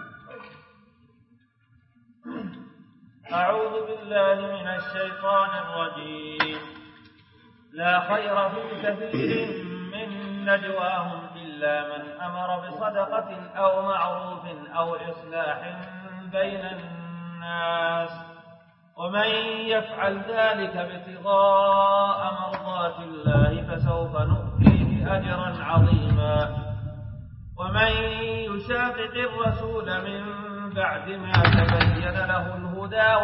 أعوذ بالله من الشيطان الرجيم. لا خير في كثير من نجواهم إلا من أمر بصدقة أو معروف أو إصلاح بين الناس، ومن يفعل ذلك ابتغاء مرضات الله فسوف نؤتيه أجرا عظيما. ومن يشاقق الرسول من بعد ما تبين له الهدى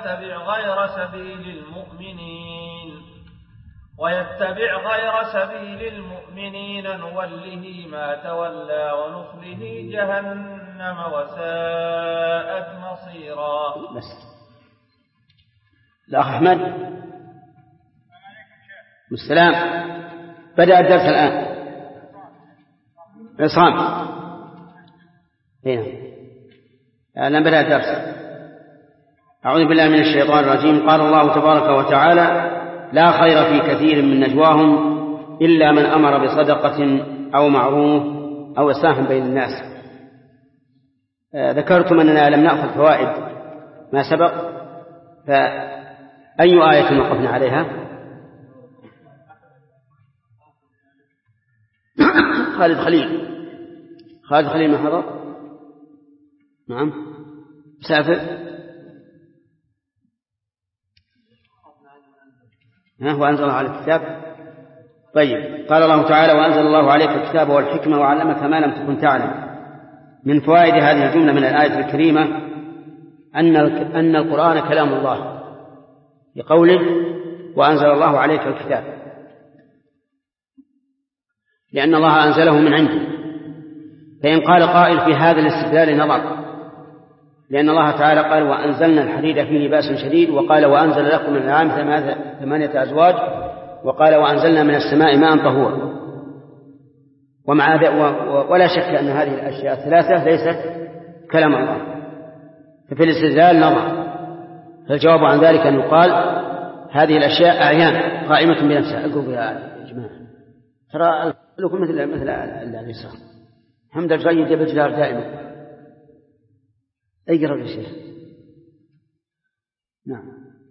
ويتبع غير سبيل المؤمنين نوله ما تولى ونصله جهنم وساءت مصيرا. الأخ أحمد السلام. بدأ الدرس الآن. عصام الآن بدأ الدرس. أعوذ بالله من الشيطان الرجيم. قال الله تبارك وتعالى لا خير في كثير من نجواهم إلا من أمر بصدقة أو معروف أو إصلاح بين الناس. ذكرتم أننا لم نأخذ فوائد ما سبق، فأي آية وقفنا عليها؟ خالد خليل ما حضر؟ نعم مسافر. وأنزل الله عليك الكتاب. طيب قال الله تعالى وأنزل الله عليك الكتاب والحكمة وعلمك ما لم تكن تعلم. من فوائد هذه الجملة من الآية الكريمة أن القرآن كلام الله بقوله وأنزل الله عليك الكتاب، لأن الله أنزله من عنده. فإن قال قائل في هذا الاستدلال نظر، لأن الله تعالى قال وأنزلنا الحديد فيه لباس شديد، وقال وأنزل لكم من الأنعام 8 أزواج، وقال وأنزلنا من السماء ماء طهورا. ولا شك أن هذه الأشياء الثلاثة ليست كلام الله. ففي الاستدلال نظر. فالجواب عن ذلك أن يقال هذه الأشياء أعيان قائمة بنفسها. أقول يا جماعة ترى لكم مثل اليسار حمد الجيد بالجدار دائما. اقرأ يا شيخ. نعم.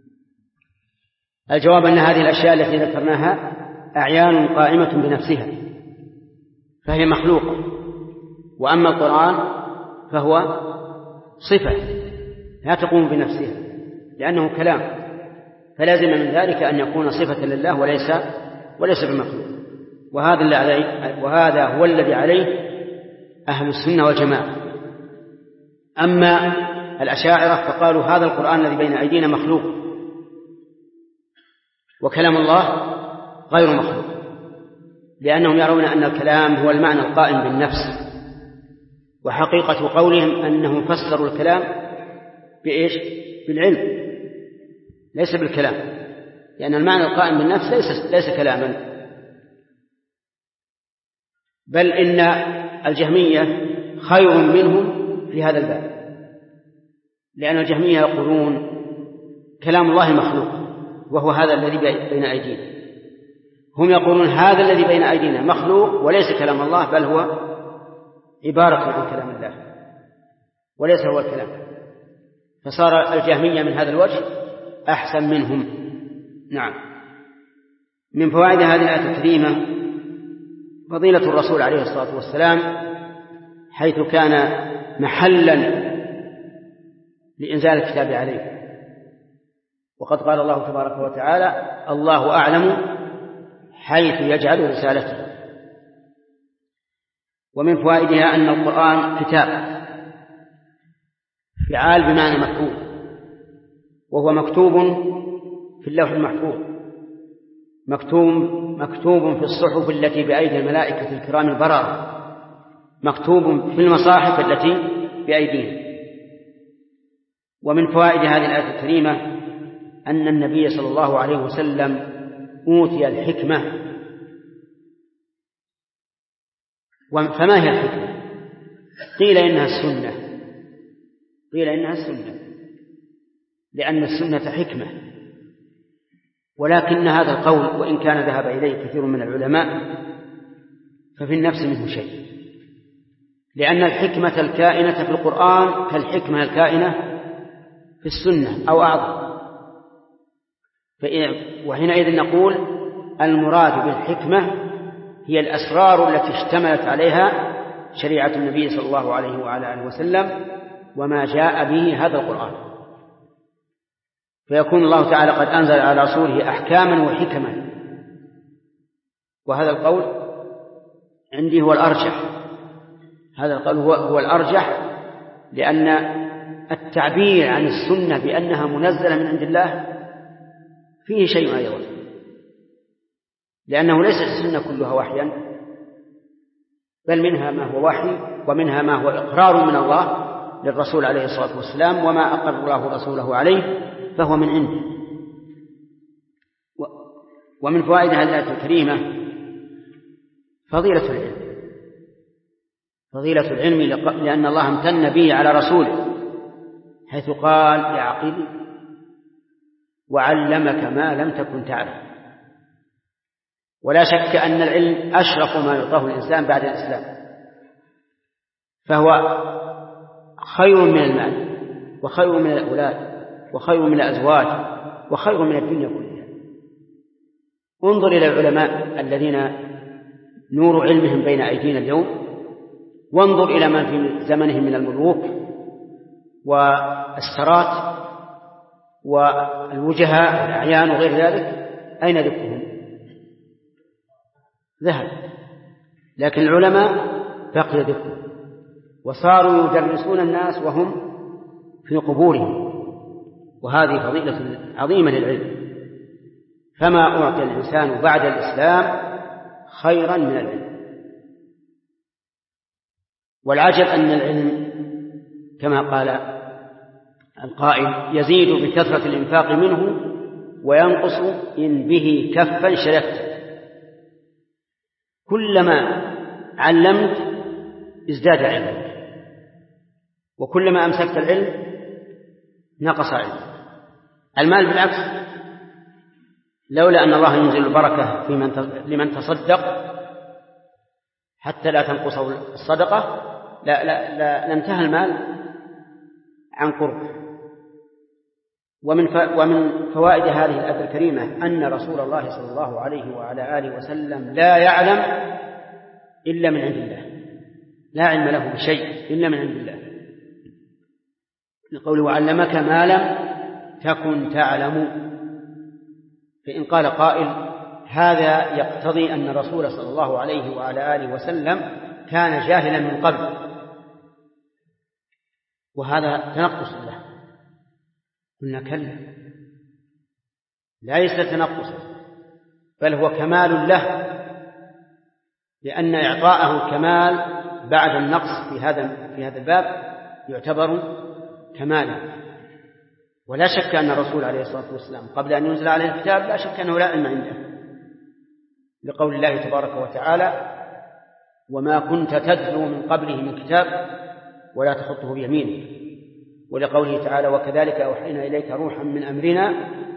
الجواب أن هذه الأشياء التي ذكرناها أعيان قائمة بنفسها فهي مخلوقة، وأما القرآن فهو صفة لا تقوم بنفسها لأنه كلام، فلازم من ذلك أن يكون صفة لله وليس بمخلوق. وهذا هو الذي عليه أهل السنة والجماعة. أما الأشاعرة فقالوا هذا القرآن الذي بين أيدينا مخلوق، وكلام الله غير مخلوق، لأنهم يرون أن الكلام هو المعنى القائم بالنفس، وحقيقة قولهم أنهم فسروا الكلام بإيش؟ بالعلم ليس بالكلام، لأن المعنى القائم بالنفس ليس كلاما. بل إن الجهمية خير منهم في هذا الباب، لأن الجهمية يقولون كلام الله مخلوق وهو هذا الذي بين أيدينا، هم يقولون هذا الذي بين أيدينا مخلوق وليس كلام الله، بل هو عبارة عن كلام الله وليس هو الكلام. فصار الجهمية من هذا الوجه أحسن منهم. نعم. من فوائد هذه الآية الكريمة فضيلة الرسول عليه الصلاة والسلام، حيث كان محلا لإنزال الكتاب عليه، وقد قال الله تبارك وتعالى الله أعلم حيث يجعل رسالته. ومن فوائدها أن القرآن كتاب فعال بمعنى مكتوب، وهو مكتوب في اللوح المحفوظ، مكتوب في الصحف التي بأيدي الملائكة الكرام البررة، مكتوب في المصاحف التي بأيديهم. ومن فوائد هذه الآية الكريمة أن النبي صلى الله عليه وسلم أوتي الحكمة. فما هي الحكمة؟ قيل إنها السنة، لأن السنة حكمة، ولكن هذا القول وإن كان ذهب إليه كثير من العلماء ففي النفس منه شيء، لأن الحكمة الكائنة في القرآن كالحكمة الكائنة في السنة أو أعظم. وحينئذ نقول المراد بالحكمة هي الأسرار التي اشتملت عليها شريعة النبي صلى الله عليه وعلى آله وسلم وما جاء به هذا القرآن، فيكون الله تعالى قد أنزل على رسوله أحكاما وحكما. وهذا القول عندي هو الأرجح، هذا القول هو الأرجح، لأن التعبير عن السنة بأنها منزلة من عند الله فيه شيء أيضا، لأنه ليست السنة كلها وحيا، بل منها ما هو وحي ومنها ما هو إقرار من الله للرسول عليه الصلاة والسلام، وما أقر الله رسوله عليه فهو من عنده. ومن فوائد هذه الآية الكريمة فضيلة العلم لأن الله امتن به على رسوله، حيث قال يعقل وعلمك ما لم تكن تعلم. ولا شك أن العلم أشرف ما يعطاه الإنسان بعد الإسلام، فهو خير من المال وخير من الأولاد وخير من الأزواج وخير من الدنيا كلها. انظر إلى العلماء الذين نور علمهم بين أيدينا اليوم، وانظر إلى ما في زمنهم من الملوك والسرات والوجهاء والأعيان وغير ذلك، أين ذكرهم؟ ذهب. لكن العلماء بقي ذكرهم، وصاروا يدرسون الناس وهم في قبورهم، وهذه فضيلة عظيمة للعلم. فما أعطي الإنسان بعد الإسلام خيرا من العلم. والعجب أن العلم كما قال القائل يزيد بكثرة الإنفاق منه وينقص إن به كفا شلفت. كلما علمت ازداد علمك، وكلما أمسكت العلم نقص علمه. المال بالعكس، لولا أن الله ينزل البركة لمن تصدق حتى لا تنقصه الصدقة لانتهى المال عن قرب. ومن فوائد هذه الآية الكريمة أن رسول الله صلى الله عليه وعلى آله وسلم لا يعلم إلا من عند الله، لا علم له بشيء إلا من عند الله، لقوله وعلمك ما لم تكن تعلم. فإن قال قائل هذا يقتضي أن الرسول صلى الله عليه وعلى آله وسلم كان جاهلا من قبل، وهذا تنقص له. قلنا كلا، ليس تنقصا بل هو كمال له، لأن إعطاءه الكمال بعد النقص في هذا الباب يعتبر كمالا. ولا شك أن الرسول عليه الصلاة والسلام قبل أن ينزل عليه الكتاب لا شك أنه لا علم عنده، لقول الله تبارك وتعالى وما كنت تتلو من قبله من كتاب ولا تخطه بيمينك، ولقوله تعالى وكذلك أوحينا إليك روحا من أمرنا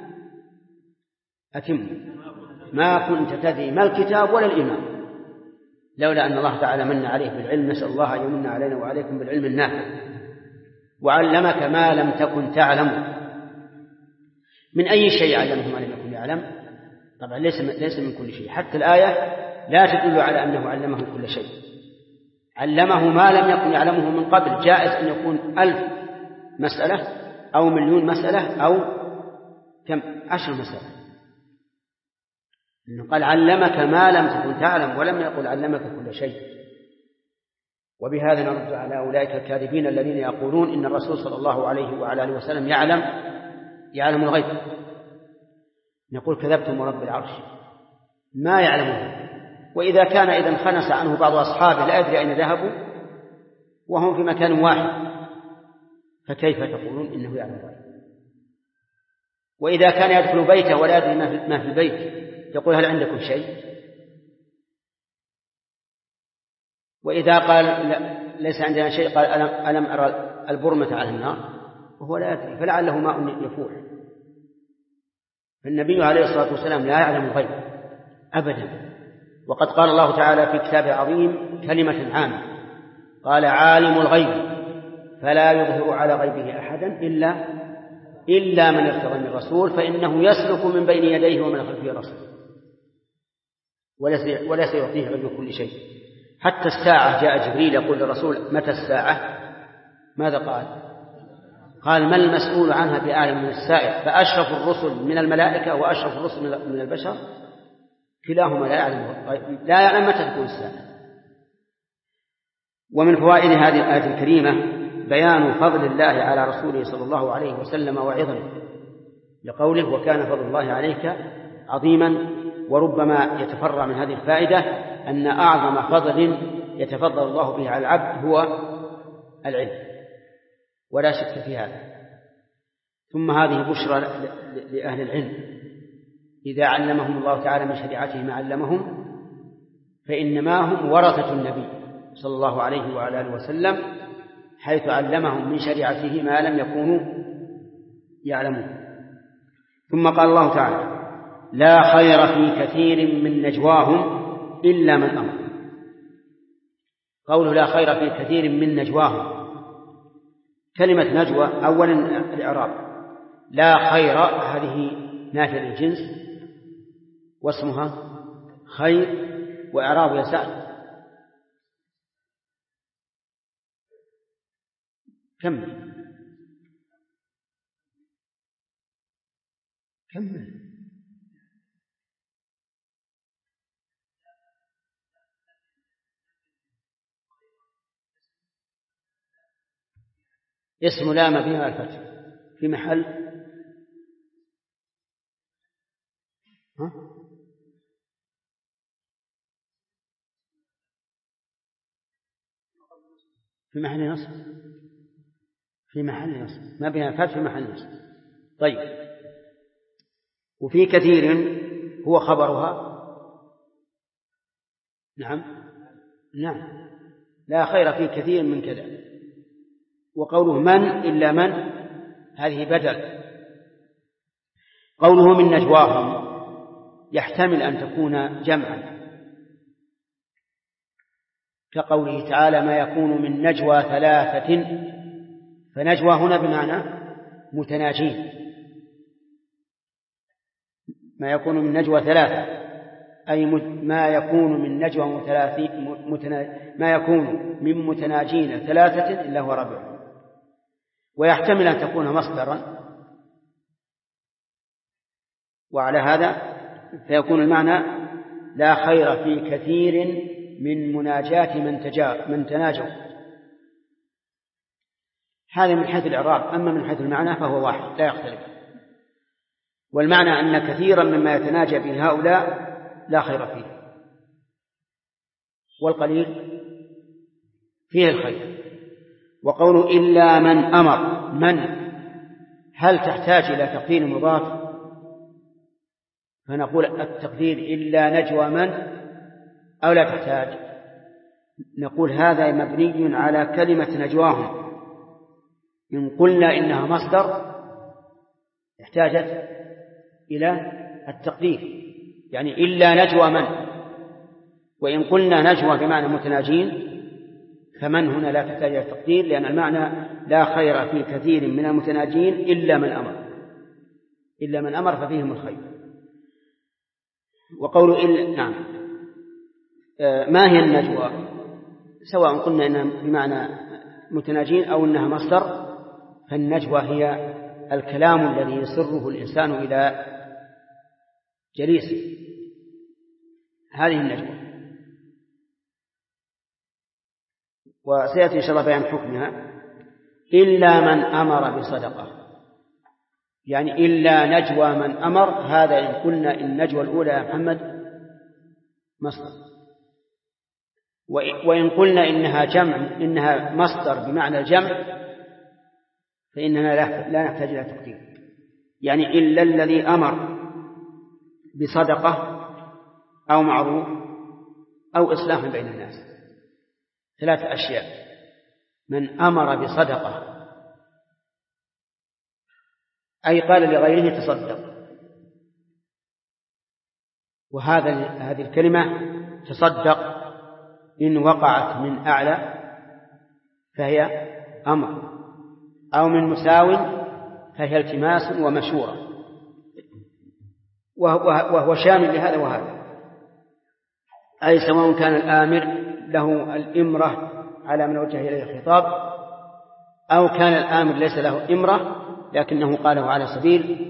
أتم ما كنت تدري ما الكتاب ولا الإيمان، لولا أن الله تعالى من عليه بالعلم، نسأل الله أن يمن علينا وعليكم بالعلم النافع. وعلمك ما لم تكن تعلم، من أي شيء علمه ما لم يكن يعلم؟ طبعا ليس من كل شيء، حتى الآية لا تدل على أنه علمه كل شيء، علمه ما لم يكن يعلمه من قبل. جائز أن يكون 1000 مسألة أو 1,000,000 مسألة أو 10 مسألة. إنه قال علمك ما لم تكن تعلم ولم يقل علمك كل شيء. وبهذا نرد على أولئك الكاذبين الذين يقولون إن الرسول صلى الله عليه وعلى آله وسلم يعلم الغيب. نقول كذبتم ورب العرش، ما يعلمه. وإذا كان إذا انخنس عنه بعض أصحابه لا يدري أين ذهبوا وهم في مكان واحد، فكيف تقولون إنه يعلم الغيب؟ وإذا كان يدخل بيته ولا يدري ما في البيت يقول هل عندكم شيء؟ وإذا قال ليس عندنا شيء قال ألم أرى البرمة على النار وهو لا يدري، فلعله ماء يفوح. فالنبي عليه الصلاة والسلام لا يعلم الغيب أبدا. وقد قال الله تعالى في كتابه العظيم كلمة عامة، قال عالم الغيب فلا يظهر على غيبه أحدا إلا من ارتضى من رسول فإنه يسلك من بين يديه ومن خلفه رسول وليس يعطيه علم كل شيء. حتى الساعة جاء جبريل يقول للرسول متى الساعة؟ ماذا قال ما المسؤول عنها بأعلم من السائل. فأشرف الرسل من الملائكة وأشرف الرسل من البشر كلاهما لا يعلم متى تكون الساعة. ومن فوائد هذه الآية الكريمة بيان فضل الله على رسوله صلى الله عليه وسلم وعظمه، لقوله وكان فضل الله عليك عظيما. وربما يتفرع من هذه الفائدة أن أعظم فضل يتفضل الله به على العبد هو العلم، ولا شك في هذا. ثم هذه بشرى لأهل العلم، إذا علمهم الله تعالى من شريعته ما علمهم فإنما هم ورثة النبي صلى الله عليه وعلى آله وسلم، حيث علمهم من شريعته ما لم يكونوا يعلمون. ثم قال الله تعالى لا خير في كثير من نجواهم إلا من أمر. قوله لا خير في كثير من نجواهم، كلمة نجوى أولا الإعراب لا خير هذه نافية للجنس واسمها خير، وإعراب يسأل كمل اسم لا مبني على الفتح في محل في محل نصب ما بين الفتح في محل نصب. طيب، وفي كثير هو خبرها نعم لا خير في كثير من كذا. وقوله من إلا من هذه بدل. قوله من نجواهم يحتمل أن تكون جمعا، كقوله تعالى ما يكون من نجوى ثلاثة، فنجوى هنا بمعنى متناجين، ما يكون من نجوى ثلاثة أي ما يكون من نجوى ما يكون من متناجين ثلاثة إلا هو رابعهم. ويحتمل أن تكون مصدرا، وعلى هذا فيكون المعنى لا خير في كثير من مناجاة من تناجوا. هذا من حيث الإعراب، أما من حيث المعنى فهو واحد لا يختلف. والمعنى أن كثيرا مما يتناجى به هؤلاء لا خير فيه، والقليل فيه الخير. وقوله إلا من أمر، من هل تحتاج إلى تقدير مضاف؟ فنقول التقدير إلا نجوى من أو لا تحتاج؟ نقول هذا مبني على كلمة نجواهم. إن قلنا إنها مصدر احتاجت إلى التقدير، يعني إلا نجوى من. وإن قلنا نجوى بمعنى متناجين فمن هنا لا تحتاج إلى التقدير، لأن المعنى لا خير في كثير من المتناجين إلا من أمر، إلا من أمر ففيهم الخير. وقوله إلا نعم ما هي النجوى؟ سواء قلنا إنها بمعنى متناجين أو إنها مصدر، فالنجوى هي الكلام الذي يسره الإنسان إلى جليسه، هذه النجوى. وسيأتي إن شاء الله بيان حكمها. إلا من أمر بصدقة، يعني إلا نجوى من أمر، هذا إن قلنا النجوى الأولى يا محمد مصدر، وإن قلنا إنها جمع، إنها مصدر بمعنى الجمع، فإننا لا نحتاج إلى تقدير. يعني إلا الذي أمر بصدقة أو معروف أو إصلاح بين الناس، ثلاث أشياء: من أمر بصدقة أي قال لغيره تصدق، وهذه الكلمة تصدق إن وقعت من أعلى فهي أمر، أو من مساو فهي التماس ومشورة، وهو شامل لهذا وهذا، أي سواء كان الآمر له الإمرة على من وجه إليه الخطاب، أو كان الآمر ليس له إمرة لكنه قاله على سبيل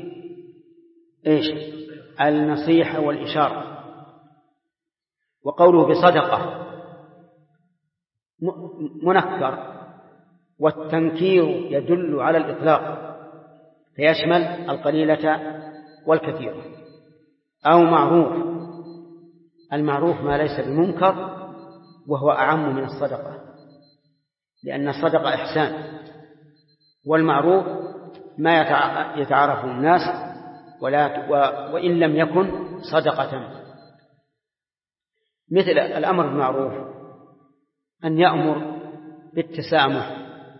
النصيحة والإشارة. وقوله بصدقة منكر، والتنكير يدل على الإطلاق فيشمل القليلة والكثير. أو معروف، المعروف ما ليس بمنكر وهو أعم من الصدقة، لأن الصدقة إحسان، والمعروف ما يتعارف الناس وإن لم يكن صدقة. مثل الأمر بالمعروف أن يأمر بالتسامح،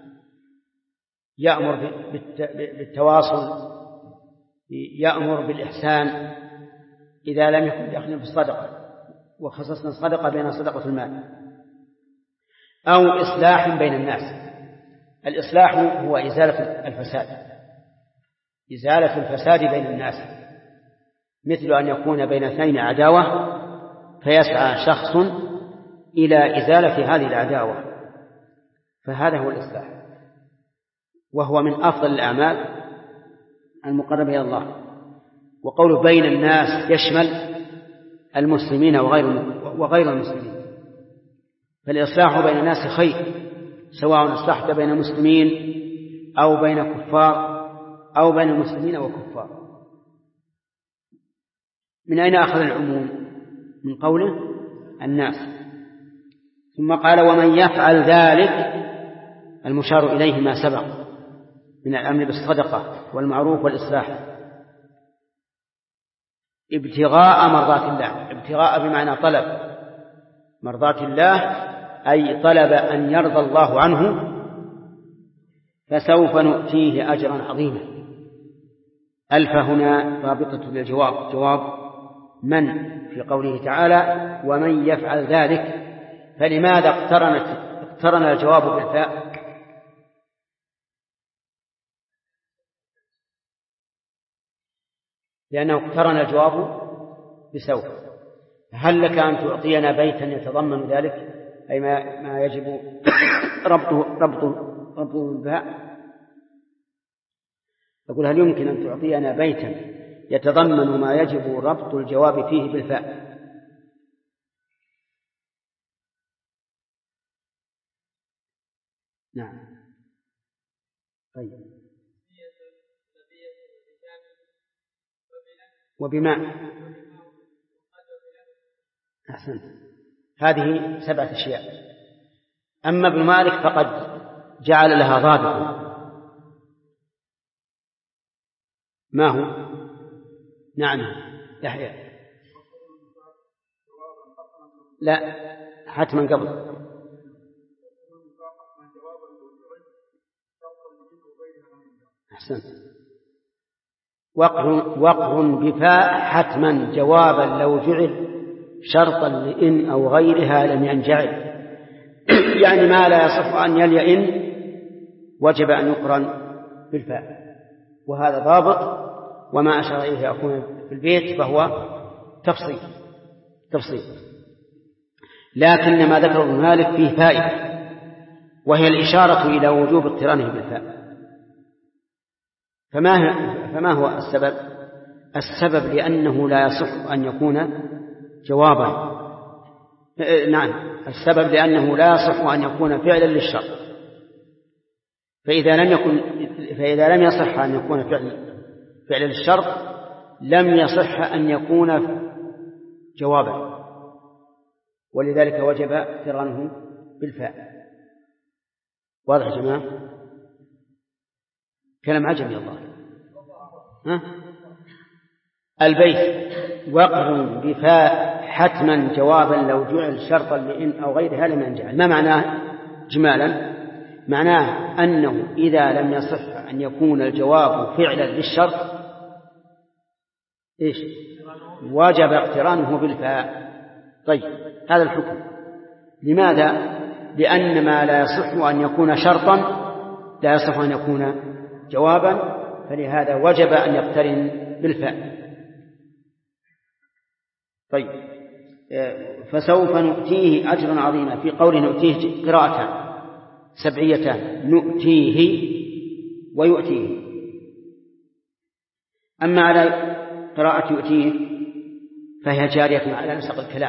يأمر بالتواصل، يأمر بالإحسان إذا لم يكن داخلا في الصدقة، وخصصنا الصدقة بين صدقة المال. أو إصلاح بين الناس، الإصلاح هو إزالة الفساد، إزالة الفساد بين الناس، مثل أن يكون بين اثنين عداوة فيسعى شخص إلى إزالة هذه العداوة، فهذا هو الإصلاح، وهو من أفضل الأعمال المقربة إلى الله. وقوله بين الناس يشمل المسلمين وغير المسلمين، فالإصلاح بين الناس خير، سواء أصلحت بين المسلمين أو بين كفار أو بين المسلمين وكفار. من أين أخذ العموم؟ من قوله الناس. ثم قال ومن يفعل ذلك، المشار إليه ما سبق من الأمر بالصدقة والمعروف والإصلاح، ابتغاء مرضات الله، ابتغاء بمعنى طلب مرضات الله، أي طلب أن يرضى الله عنه فسوف نؤتيه أجرا عظيما. ألف هنا رابطة للجواب، جواب من في قوله تعالى ومن يفعل ذلك، فلماذا اقترن الجواب بالفاء؟ لأنه اقترن الجواب بسوف. هل لك أن تعطينا بيتا يتضمن ذلك، أي ما يجب ربطه بالفاء؟ أقول هل يمكن أن تعطينا بيتا يتضمن ما يجب ربط الجواب فيه بالفاء؟ نعم. طيب. وبما أحسنت، هذه 7 أشياء. أما ابن مالك فقد جعل لها ضابطا. ما هو؟ نعم يحيى. لا، حتما قبل. أحسنت. وقر بفاء حتما جوابا لو جعل شرطا لإن أو غيرها لم ينجعل. يعني ما لا يصح أن يلي إن وجب أن يقرن بالفاء، وهذا ضابط. وما أشار إليه أخونا في البيت فهو تفصيل. لكن ما ذكر ابن مالك فيه فائدة، وهي الإشارة إلى وجوب اقترانه بالفاء. فما هو السبب؟ السبب لأنه لا يصح أن يكون جوابا. نعم، السبب لأنه لا يصح أن يكون فعلا للشرط. فإذا لم يصح أن يكون فعلا للشرط لم يصح أن يكون جوابا، ولذلك وجب اقترانه بالفاء. واضح يا جماعة؟ كلام عجمي الله. البيت وقر بفاء حتما جوابا لو جعل شرطا لإن أو غيرها لم ينجعل. ما معناه جمالا؟ معناه أنه إذا لم يصح أن يكون الجواب فعلا للشرط وجب اقترانه بالفاء. طيب، هذا الحكم. لماذا؟ لأن ما لا يصح أن يكون شرطا لا يصح أن يكون جوابا، فلهذا وجب أن يقترن بالفاء. طيب، فسوف نؤتيه أجرا عظيما. في قول نؤتيه قراءتان سبعيتان، نؤتيه ويؤتيه. أما على قراءة يؤتيه فهي جارية على نسق الكلام،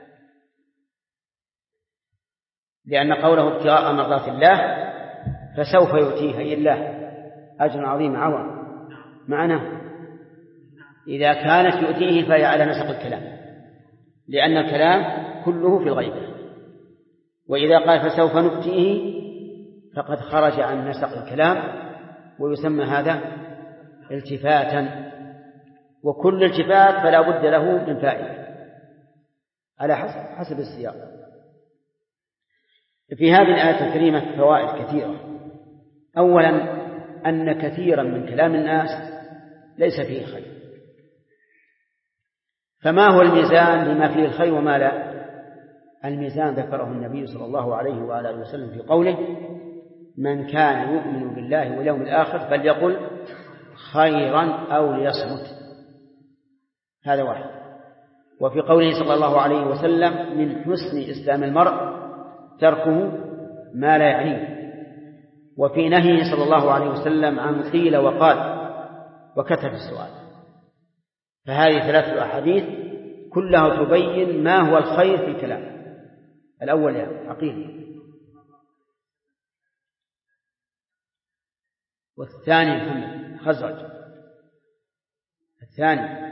لأن قوله ابتغاء مرضات الله فسوف يؤتيه أي الله أجرا عظيما عظيما معناه إذا كانت يؤتيه فهي على نسق الكلام، لأن الكلام كله في الغيبة. وإذا قال فسوف نؤتيه فقد خرج عن نسق الكلام، ويسمى هذا التفاتا، وكل التفات فلا بد له من فائدة على حسب السياق. في هذه الآية الكريمة فوائد كثيرة. أولا، أن كثيرا من كلام الناس ليس فيه خير، فما هو الميزان لما فيه الخير وما لا؟ الميزان ذكره النبي صلى الله عليه وآله وسلم في قوله من كان يؤمن بالله واليوم الآخر فليقل خيرا أو ليصمت. هذا واحد. وفي قوله صلى الله عليه وسلم من حسن إسلام المرء تركه ما لا يعنيه. وفي نهيه صلى الله عليه وسلم عن قيل وقال وكثرة السؤال. فهذه 3 أحاديث كلها تبين ما هو الخير في الكلام. الأول عقيل، والثاني محمد خزرج، الثاني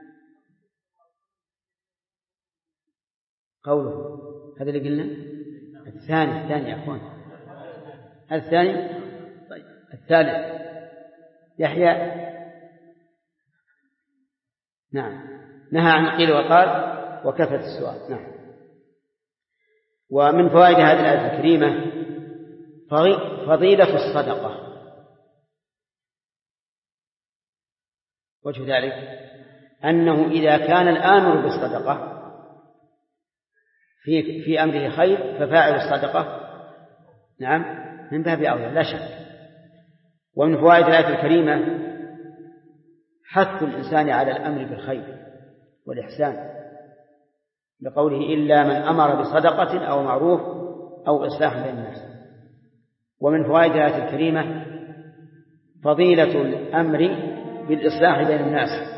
قوله هذا اللي قلنا. الثاني يا أخوان، الثاني. طيب، الثالث يحيى. نعم، نهى عن قيل وقال وكثرة السؤال. نعم. ومن فوائد هذه الآية الكريمة فضيلة الصدقة وجه ذلك أنه إذا كان الآمر بالصدقة في أمره خير ففاعل الصدقة نعم من باب أولى لا شك. ومن فوائد الآية الكريمة حث الإنسان على الأمر بالخير والإحسان لقوله إلا من أمر بصدقة أو معروف أو إصلاح بين الناس. ومن فوائد الآية الكريمة فضيلة الأمر بالإصلاح بين الناس.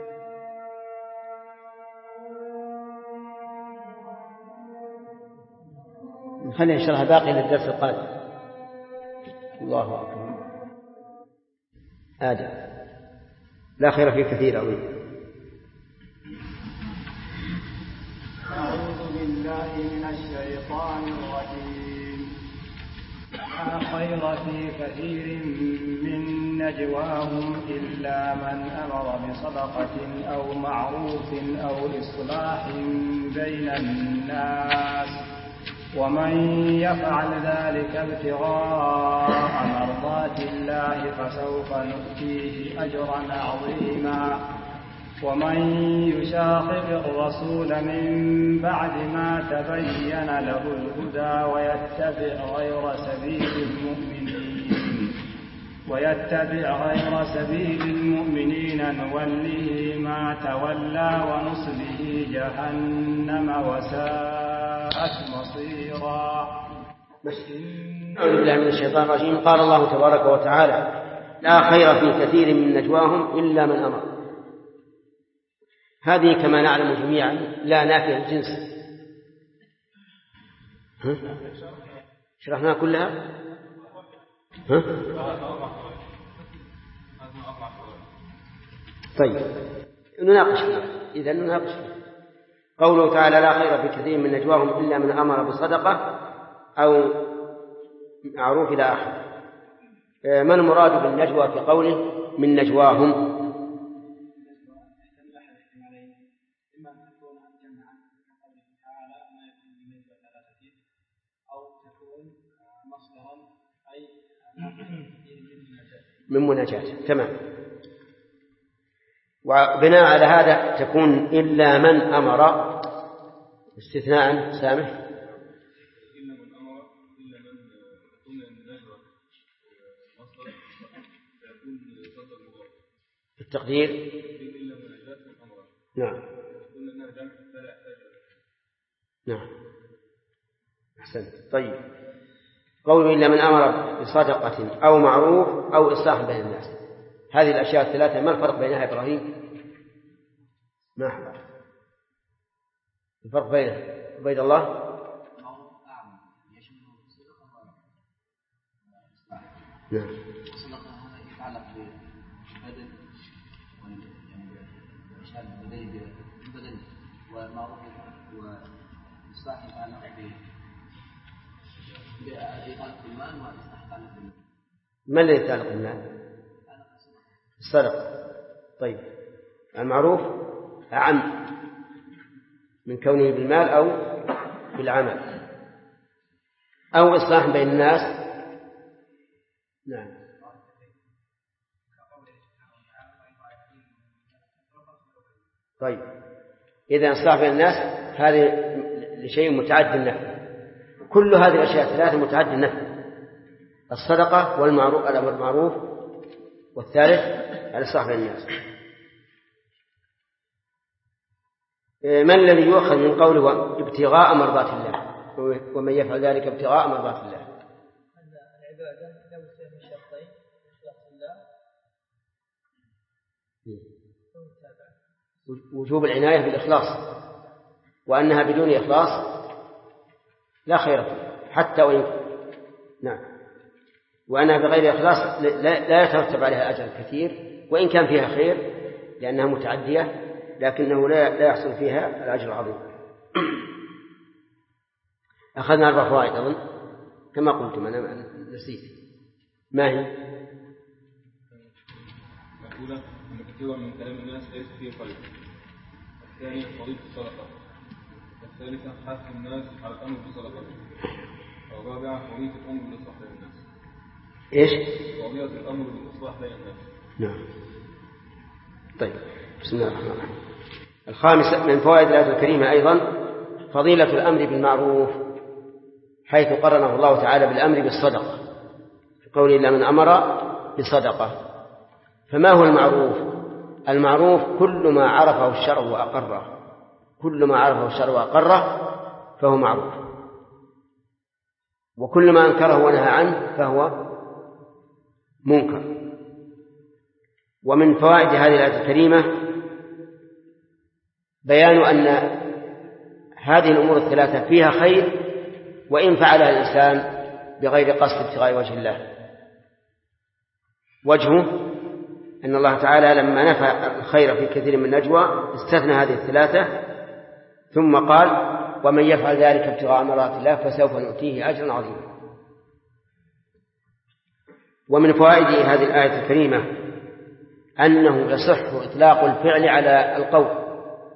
خلينا نشرها باقي للدرس القادم. الله أكبر. آدم لا خير فيه كثير أوي. أعوذ بالله من الشيطان الرجيم. لا خير في كثير من نجواهم إلا من أمر بصدقة أو معروف أو إصلاح بين الناس ومن يفعل ذلك ابتغاء مرضات الله فسوف نؤتيه أجرا عظيما. ومن يشاقق الرسول من بعد ما تبين له الهدى ويتبع غير سبيل المؤمنين نوله ما تولى ونصله جهنم وساءت مصيرا. أعوذ بالله من الشيطان الرجيم. قال الله تبارك وتعالى لا خير في كثير من نجواهم إلا من أمر. هذه كما نعلم جميعا لا نافية الجنس. شرحنا كلها. طيب نناقش فيها. إذا نناقش فيها. قوله تعالى لا خير في كثير من نجواهم إلا من أمر بصدقة أو معروف إلى آخره. ما المراد بالنجوى في قوله من نجواهم؟ من مناجاة. تمام. وبناء على هذا تكون إلا من أمر استثناء سامح. إلا من أمر إلا من قلنا النجوى مصدر فيكون صدر مضاف التقدير إلا من نجاة من أمر. نعم. قلنا أنها جمع فلا يحتاج. نعم أحسنت. طيب قوله إلا من أمر بصدقة أو معروف أو إصلاح بين الناس. هذه الأشياء الثلاثة ما الفرق بينها إبراهيم؟ ما حضر الفرق بينها وبين الله؟ نعم. الصدقة هذا يتعلق بالبدن يعني بالبدن والمعروف والإصلاح يتعلق بإقامة المال والإصلاح يتعلق بالمال. ما الذي يتعلق بالمال؟ الصدقة. طيب المعروف أعم من كونه بالمال أو بالعمل أو إصلاح بين الناس. نعم. طيب إذا إصلاح بين الناس هذه لشيء متعد النفع. كل هذه الأشياء الثلاثة متعد النفع. الصدقة والمعروف والثالث الإصلاح بين الناس. ما الذي يؤخذ من قوله ابتغاء مرضات الله؟ ومن يفعل ذلك ابتغاء مرضات الله. أن العبادة لا بد من شرطين: إخلاص الله وجوب العناية بالإخلاص، وأنها بدون إخلاص لا خير فيها حتى وإن نعم، وأنها بغير إخلاص لا يترتب عليها أجر كثير وإن كان فيها خير لأنها متعدية، لكنه لا يحصل فيها الأجر العظيم. أخذنا 4 فوائد أظن كما قلتم، أنا نسيت. ما هي؟ الأولى أن كثيرا من كلام الناس ليس فيه خير. الثانية فضيلة الصدقة. الثالثة حث الناس على الأمر بالصدقة. الرابعة فضيلة الأمر بالإصلاح بين الناس. إيش؟ فضيلة الأمر بالإصلاح بين الناس. نعم. طيب، بسم الله الرحمن الرحيم. الخامس من فوائد الآية الكريمة أيضا فضيلة الأمر بالمعروف، حيث قرنه الله تعالى بالأمر بالصدقة في قوله إلا من أمر بصدقة. فما هو المعروف؟ المعروف كل ما عرفه الشرع وأقره، كل ما عرفه الشرع وأقره فهو معروف، وكل ما أنكره ونهى عنه فهو منكر. ومن فوائد هذه الآية الكريمة بيان أن هذه الأمور الثلاثة فيها خير وإن فعلها الإنسان بغير قصد ابتغاء وجه الله. وجهه أن الله تعالى لما نفى الخير في كثير من النجوى استثنى هذه الثلاثة ثم قال ومن يفعل ذلك ابتغاء مرضات الله فسوف نؤتيه أجرا عظيما. ومن فوائد هذه الآية الكريمة أنه يصح إطلاق الفعل على القول،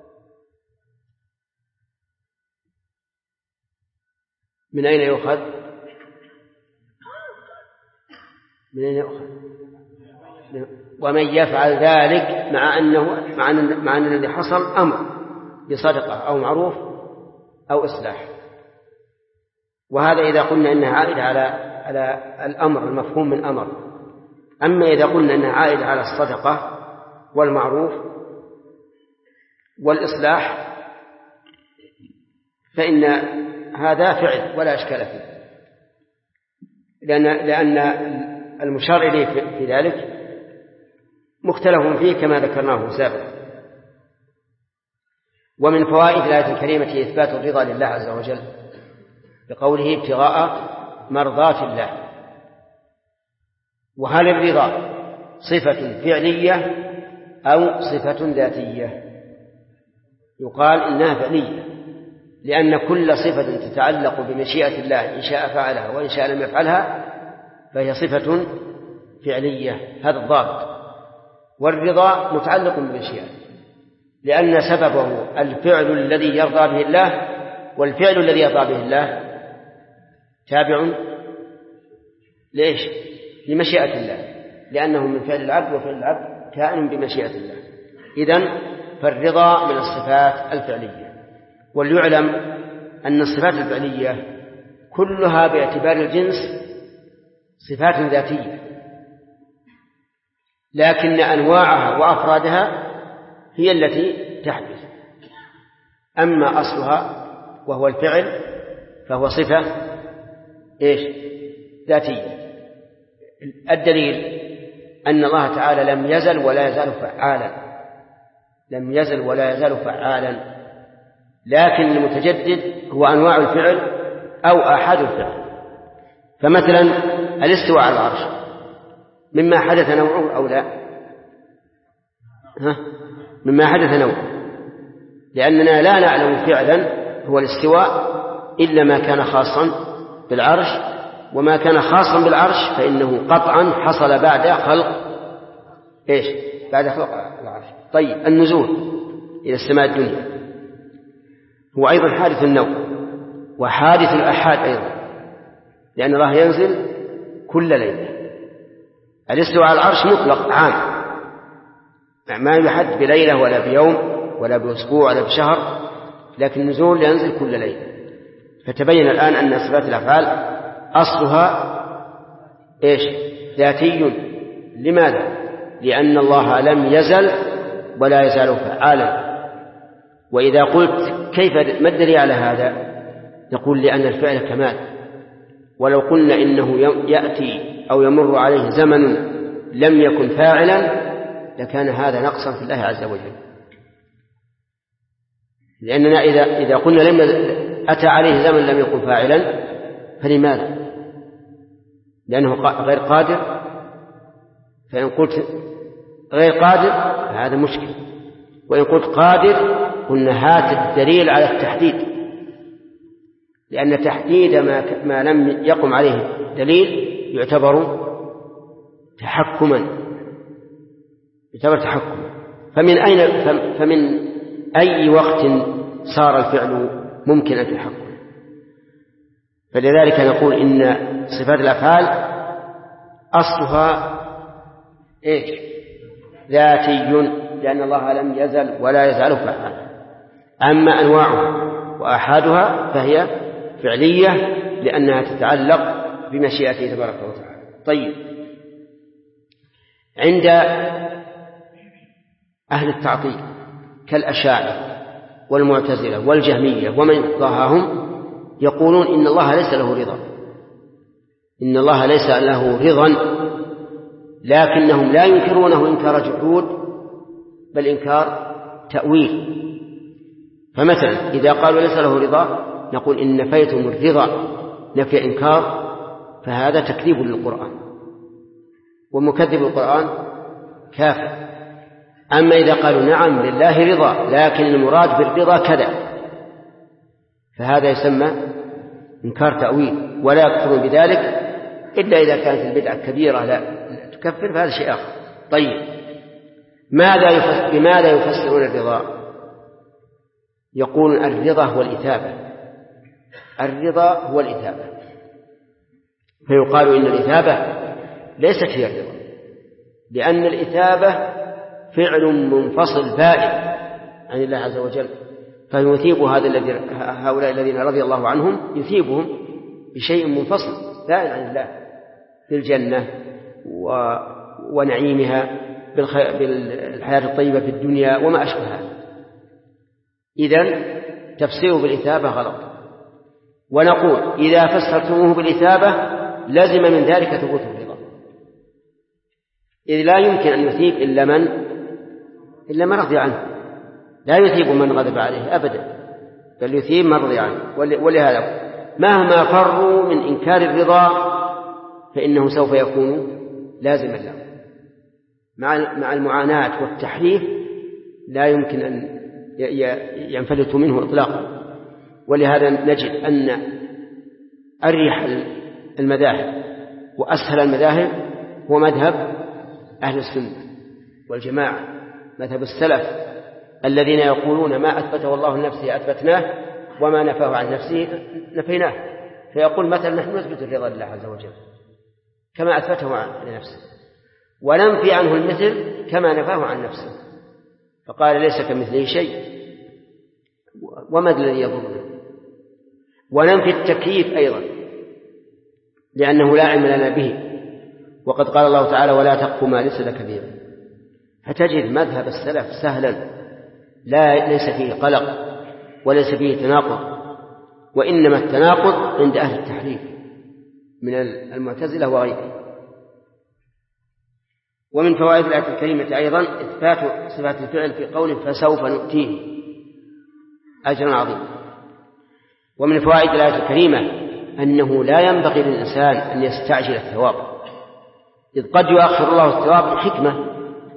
من أين يؤخذ؟ من أين يؤخذ؟ ومن يفعل ذلك مع أن الذي حصل أمر بصدقة أو معروف أو إصلاح. وهذا إذا قلنا إنها عائدة على الأمر المفهوم من أمر. أما إذا قلنا إنها عائدة على الصدقة والمعروف والإصلاح فإن هذا فعل ولا إشكال فيه، لأن المشار إليه في ذلك مختلف فيه كما ذكرناه سابقا. ومن فوائد الآية الكريمة إثبات الرضا لله عز وجل بقوله ابتغاء مرضات الله. وهل الرضا صفة فعلية أو صفة ذاتية؟ يقال إنها فعلية، لأن كل صفة تتعلق بمشيئة الله إن شاء فعلها وإن شاء لم يفعلها فهي صفة فعلية، هذا الضابط. والرضا متعلق بالمشيئة لأن سببه الفعل الذي يرضى به الله، والفعل الذي يرضى به الله تابع ليش؟ لمشيئة الله، لأنه من فعل العبد وفعل العبد كائن بمشيئة الله. إذن فالرضا من الصفات الفعلية. وليعلم أن الصفات الفعلية كلها باعتبار الجنس صفات ذاتية، لكن أنواعها وأفرادها هي التي تحدث. أما أصلها وهو الفعل فهو صفة ذاتية. الدليل أن الله تعالى لم يزل ولا يزال فعالا، لم يزل ولا يزال فعالا، لكن المتجدد هو أنواع الفعل أو آحاد الفعل. فمثلا الاستواء على العرش مما حدث نوعه أو لا؟ مما حدث نوعه، لأننا لا نعلم فعلا هو الاستواء إلا ما كان خاصا بالعرش، وما كان خاصا بالعرش فإنه قطعا حصل بعد خلق بعد خلق العرش. طيب النزول إلى السماء الدنيا هو أيضا حادث النوع وحادث الأحاد أيضا، لأن الله ينزل كل ليلة. الاستواء على العرش مطلق عام، ما يحد بليلة ولا بيوم ولا بأسبوع ولا بشهر، لكن النزول ينزل كل ليلة. فتبين الآن أن صفات الأفعال أصلها ذاتي. لماذا؟ لأن الله لم يزل ولا يزال فعالا. وإذا قلت كيف ما الدليل على هذا؟ نقول لأن الفعل كمال، ولو قلنا إنه يأتي أو يمر عليه زمن لم يكن فاعلا لكان هذا نقصا في الله عز وجل. لأننا إذا قلنا لم أتى عليه زمن لم يكن فاعلا فلماذا؟ لأنه غير قادر. فإن قلت غير قادر هذا مشكل، وإن قلت قادر قلنا هات الدليل على التحديد، لأن تحديد ما لم يقم عليه دليل يعتبر تحكما. فمن أي وقت صار الفعل ممكن أن تحكم؟ فلذلك نقول إن صفات الأفعال أصلها ذاتي لأن الله لم يزل ولا يزال فعالا. أما أنواعها وآحادها فهي فعلية لأنها تتعلق بمشيئته تبارك وتعالى. طيب، عند أهل التعطيل كالأشاعرة والمعتزلة والجهمية ومن ضاهاهم يقولون إن الله ليس له رضا، إن الله ليس له رضا، لكنهم لا ينكرونه إنكار جحود بل إنكار تأويل. فمثلا إذا قالوا ليس له رضا نقول إن نفيتم الرضا نفي إنكار، فهذا تكذيب للقرآن، ومكذب القرآن كافر. أما إذا قالوا نعم لله رضا لكن المراد بالرضا كذا، فهذا يسمى إنكار تأويل، ولا يكفرون بذلك إلا إذا كانت البدعة كبيرة لا تكفر، فهذا شيء آخر. طيب، بماذا يفسرون الرضا؟ يقول الرضا هو الإثابة، الرضا هو الإثابة، فيقال إن الإثابة ليست هي الرضا، لأن الإثابة فعل منفصل بائن عن الله عز وجل، فيثيب هؤلاء الذين رضي الله عنهم يثيبهم بشيء منفصل بائن عن الله في الجنة ونعيمها بالحياة الطيبة في الدنيا وما أشبه هذا. إذن تفسيره بالإثابة غلط، ونقول إذا فسرتموه بالإثابة لزم من ذلك ثبوت الرضا، إذ لا يمكن أن يثيب إلا من رضي عنه، لا يثيب من غضب عليه أبدا، بل يثيب من رضي عنه. ولهذا مهما فروا من إنكار الرضا فإنه سوف يكون لازما له، مع المعاناة والتحريف لا يمكن أن ينفلت منه إطلاقا. ولهذا نجد أن أريح المذاهب وأسهل المذاهب هو مذهب أهل السنة والجماعة، مذهب السلف الذين يقولون ما أثبته الله لنفسه أثبتناه وما نفاه عن نفسه نفيناه. فيقول مثلا نحن نثبت الرضا لله عز وجل كما أثبته لنفسه، وننفي عنه المثل كما نفاه عن نفسه، فقال ليس كمثله شيء وما الذي يضرنا. وننفي التكييف أيضا لأنه لا علم لنا به، وقد قال الله تعالى ولا تقف ما ليس لك به. فتجد مذهب السلف سهلا ليس فيه قلق وليس فيه تناقض، وإنما التناقض عند أهل التحريف من المعتزلة وغيرهم. ومن فوائد الآية الكريمة أيضا إثبات صفات الفعل في قول فسوف نؤتيه أجرا عظيما. ومن فوائد الآية الكريمة أنه لا ينبغي للإنسان أن يستعجل الثواب، إذ قد يؤخر الله الثواب بحكمة.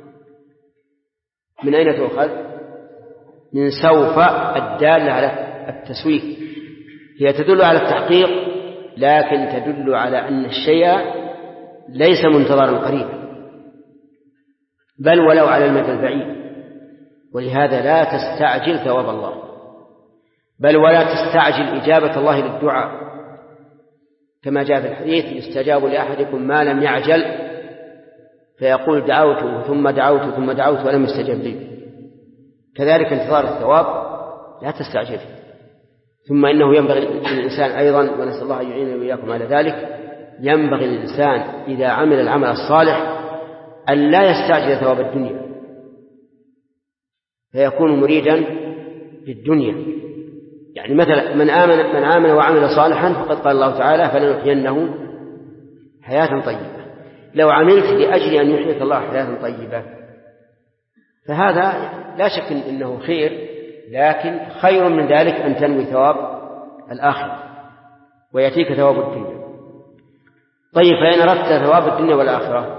من أين تؤخذ؟ من سوف الدالة على التسويف، هي تدل على التحقيق لكن تدل على أن الشيء ليس منتظرا قريبا بل ولو على المدى البعيد. ولهذا لا تستعجل ثواب الله، بل ولا تستعجل إجابة الله للدعاء، كما جاء في الحديث يستجاب لأحدكم ما لم يعجل فيقول دعوت ثم دعوت ثم دعوت ولم يستجب لي. كذلك انتظار الثواب لا تستعجل. ثم إنه ينبغي للإنسان أيضا، ونسأل الله أن يعيننا وإياكم على ذلك، ينبغي للإنسان إذا عمل العمل الصالح أن لا يستعجل ثواب الدنيا فيكون مريدا للدنيا. يعني مثلا من آمن وعمل صالحا فقد قال الله تعالى فلنحيينه حياة طيبة. لو عملت لأجل أن يحييك الله حياة طيبة فهذا لا شك إنه خير، لكن خير من ذلك أن تنوي ثواب الآخرة ويأتيك ثواب الدنيا. طيب، فإن أردت ثواب الدنيا والآخرة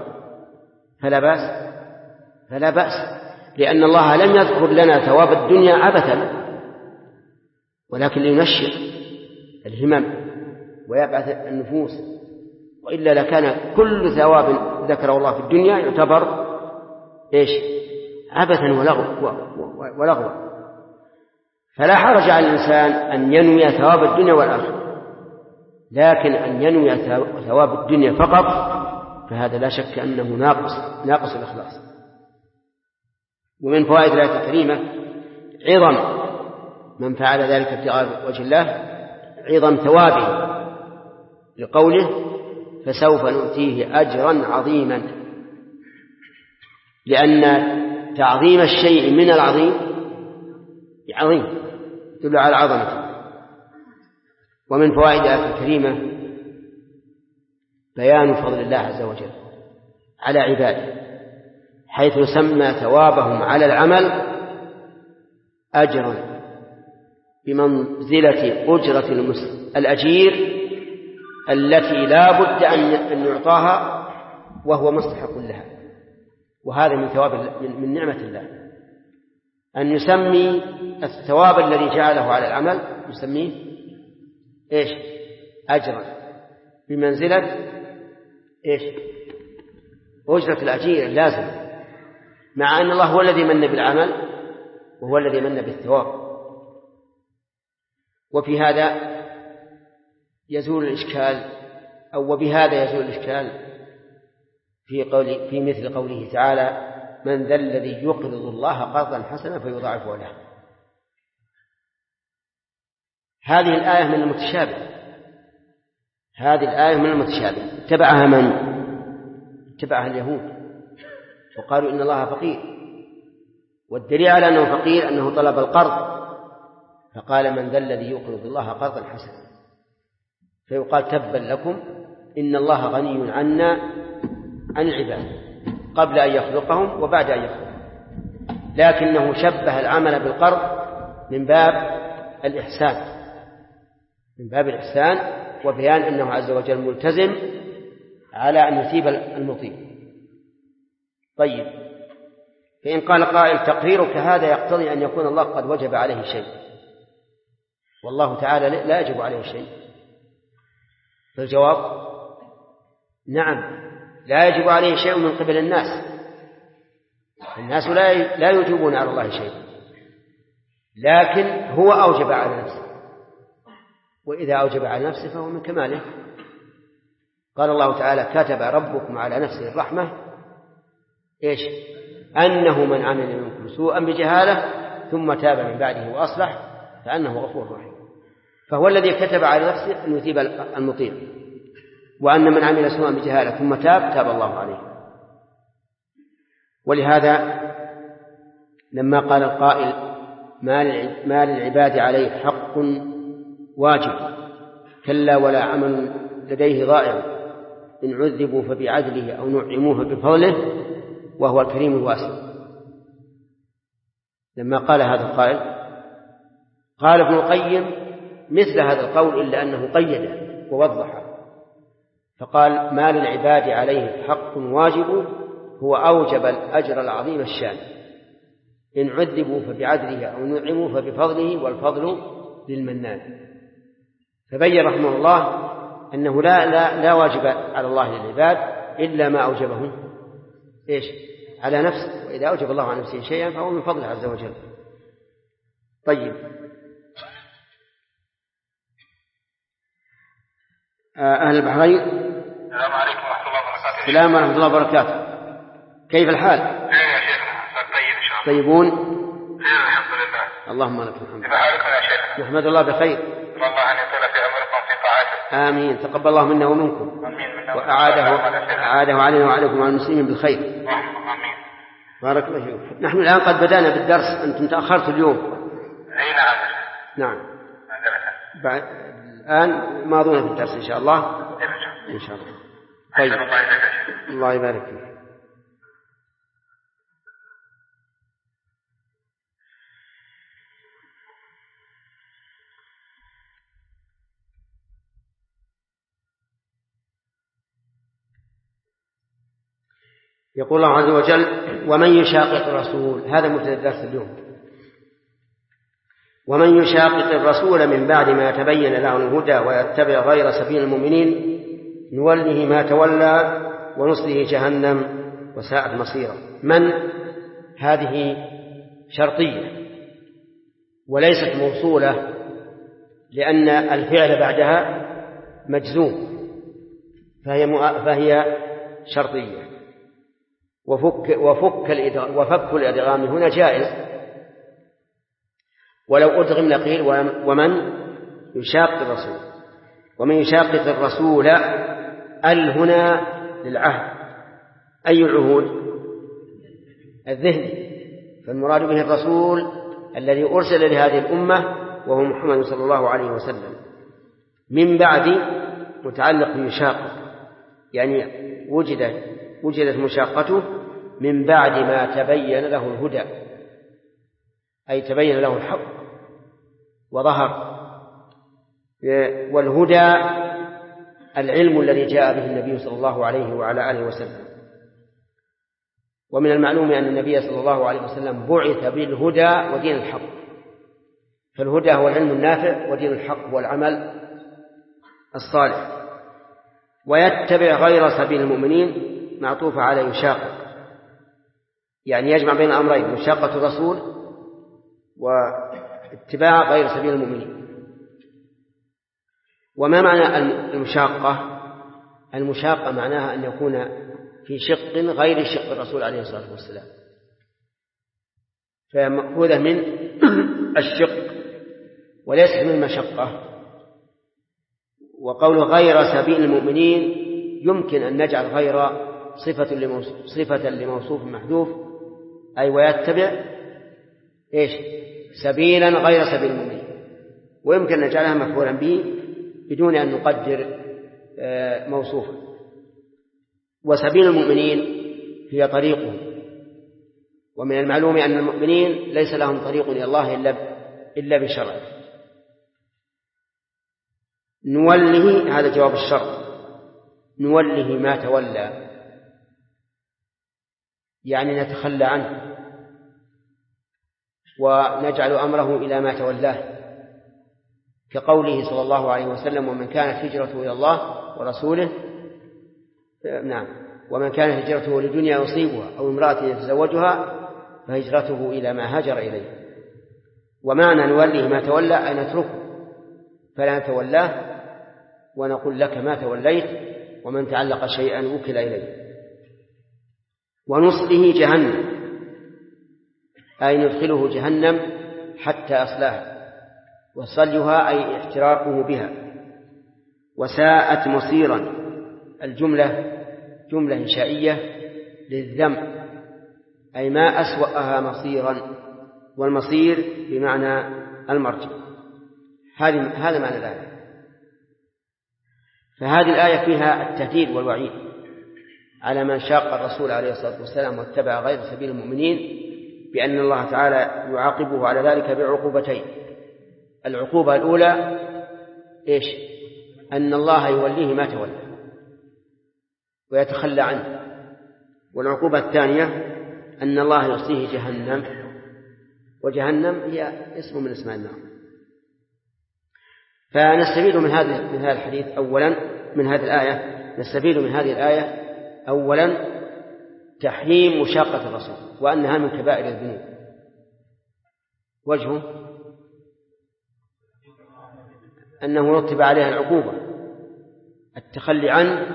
فلا بأس، لأن الله لم يذكر لنا ثواب الدنيا عبثا، ولكن لينشط الهمم ويبعث النفوس، وإلا لكان كل ثواب ذكره الله في الدنيا يعتبر عبثا ولغوا. فلا حرج على الإنسان أن ينوي ثواب الدنيا والآخرة، لكن أن ينوي ثواب الدنيا فقط فهذا لا شك أنه ناقص الإخلاص. ومن فوائد الآية الكريمة عظم من فعل ذلك ابتغاء وجه الله، عظم ثوابه، لقوله فسوف نؤتيه أجرا عظيما، لأن تعظيم الشيء من العظيم عظيم يدل على عظمته. ومن فوائد الآية الكريمة بيان فضل الله عز وجل على عباده، حيث سمى ثوابهم على العمل أجرا بمنزلة أجرة الأجير التي لا بد أن يعطاها وهو مستحق لها. وهذا من ثواب من نعمة الله أن يسمي الثواب الذي جعله على العمل يسميه إيش؟ أجرا بمنزلة إيش؟ أجرة الأجير اللازم، مع أن الله هو الذي من بالعمل وهو الذي من بالثواب. وفي هذا يزول الإشكال، أو وبهذا يزول الإشكال في مثل قوله تعالى من ذا الذي يقرض الله قرضا حسنا فيضاعفه له. هذه الآية من المتشابه، هذه الآية من المتشابه اتبعها من؟ اتبعها اليهود وقالوا إن الله فقير، والدليل على أنه فقير أنه طلب القرض فقال من ذا الذي يقرض الله قرضا حسنا، فيقال تبا لكم إن الله غني عنا عن العباد قبل أن يخلقهم وبعد أن يخلقهم، لكنه شبه العمل بالقرض من باب الإحسان، من باب الإحسان وبيان أنه عز وجل ملتزم على أن يثيب المطيع. طيب، فإن قال قائل تقريرك هذا يقتضي أن يكون الله قد وجب عليه شيء، والله تعالى لا يجب عليه شيء، فالجواب نعم، لا يجب عليه شيء من قبل الناس، الناس لا يجيبون على الله شيء، لكن هو أوجب على نفسه، وإذا أوجب على نفسه فهو من كماله. قال الله تعالى كتب ربكم على نفسه الرحمة إيش؟ أنه من عمل منكم سوءا بجهالة ثم تاب من بعده وأصلح فأنه غفور رحيم. فهو الذي كتب على نفسه أن يثيب المطيع، وأن من عمل سوءا بجهالة ثم تاب الله عليه. ولهذا لما قال القائل ما للعباد عليه حق واجب كلا ولا عمل لديه ضائع إن عذبوا فبعدله أو نعموه بفضله وهو الكريم الواسع. لما قال هذا القائل قال ابن القيم مثل هذا القول إلا أنه قيده ووضحه، فقال ما للعباد عليه حق واجب هو أوجب الأجر العظيم الشان إن عذبوا فبعدله أو نعموا فبفضله والفضل للمنان. فبين رحمه الله أنه لا واجب على الله للعباد إلا ما أوجبه إيش؟ على نفسه، وإذا أوجب الله على نفسه شيئا فهو من فضله عز وجل. طيب، أهل البحرين السلام عليكم ورحمة الله وبركاته. السلام ورحمة الله وبركاته. كيف الحال؟ خير يا شيخنا، طيب إن شاء الله. طيبون؟ خير الحمد لله. اللهم لك الحمد. كيف حالكم يا شيخنا؟ نحمد الله بخير. والله أن يطول في عمركم في طاعته. آمين، تقبل الله منا ومنكم. آمين. وأعاده علينا وعليكم وعلى المسلمين بالخير. آمين. بارك الله فيكم. نحن الآن قد بدأنا بالدرس، أنتم تأخرتوا اليوم. أي نعم. نعم. الآن ماضون في الدرس إن شاء الله. إن شاء الله. طيب. الله يبارك فيك. يقول الله عز وجل ومن يشاقق الرسول، هذا مبتدأ الدرس اليوم، ومن يشاقق الرسول من بعد ما تبين له الهدى ويتبع غير سبيل المؤمنين نوله ما تولى ونصله جهنم وساءت مصيرا. من هذه شرطية وليست موصولة، لأن الفعل بعدها مجزوم، فهي شرطية. وفك الإدغام هنا جائز، ولو أدغم لقيل ومن يشاقق الرسول. ومن يشاقق الرسول هنا للعهد، أي العهود؟ الذهن، فالمراد به الرسول الذي أرسل لهذه الأمة وهو محمد صلى الله عليه وسلم. من بعد متعلق بيشاقق، يعني وجدت مشاقته من بعد ما تبين له الهدى، أي تبين له الحق وظهر. والهدى العلم الذي جاء به النبي صلى الله عليه وعلى آله وسلم. ومن المعلوم أن النبي صلى الله عليه وسلم بعث بالهدى ودين الحق، فالهدى هو العلم النافع، ودين الحق هو العمل الصالح. ويتبع غير سبيل المؤمنين معطوف على يشاقق، يعني يجمع بين الأمرين، مشاقة الرسول واتباع غير سبيل المؤمنين. وما معنى المشاقة؟ المشاقة معناها أن يكون في شق غير شق الرسول عليه الصلاة والسلام، فمأخوذة من الشق وليس من المشقة. وقول غير سبيل المؤمنين يمكن أن نجعل غير صفة لموصوف محذوف، أي ويتبع سبيلا غير سبيل المؤمنين، ويمكن أن نجعلها مفعولا به بدون أن نقدر موصوفا. وسبيل المؤمنين هي طريقه، ومن المعلوم أن المؤمنين ليس لهم طريق إلى الله إلا بشرع. نوله، هذا جواب الشرط، نوله ما تولى، يعني نتخلى عنه ونجعل أمره إلى ما تولاه، كقوله صلى الله عليه وسلم: ومن كانت هجرته إلى الله ورسوله، ومن كانت هجرته لدنيا يصيبها أو امرأة يتزوجها فهجرته إلى ما هاجر إليه. ومعنى نوله ما تولى أن نتركه فلا نتولاه ونقول لك ما توليت، ومن تعلق شيئا وكل إليه. ونصله جهنم، أي ندخله جهنم حتى أصلاها، وصلها أي احتراقه بها. وساءت مصيرا، الجملة جملة إنشائية للذم، أي ما أسوأها مصيرا، والمصير بمعنى المرجع. هذا معنى الآية. فهذه الآية فيها التهديد والوعيد على من شاق الرسول عليه الصلاة والسلام واتبع غير سبيل المؤمنين، بأن الله تعالى يعاقبه على ذلك بعقوبتين. العقوبة الأولى أن الله يوليه ما تولى ويتخلى عنه. والعقوبة الثانية أن الله يصليه جهنم، وجهنم هي اسم من اسماء النار. فنستفيد من هذا الحديث أولا، من هذه الآية نستفيد من هذه الآية أولا تحريم مشاقة الرسول، وأنها من كبائر الذنوب. وجهه أنه رتب عليها العقوبة، التخلي عنه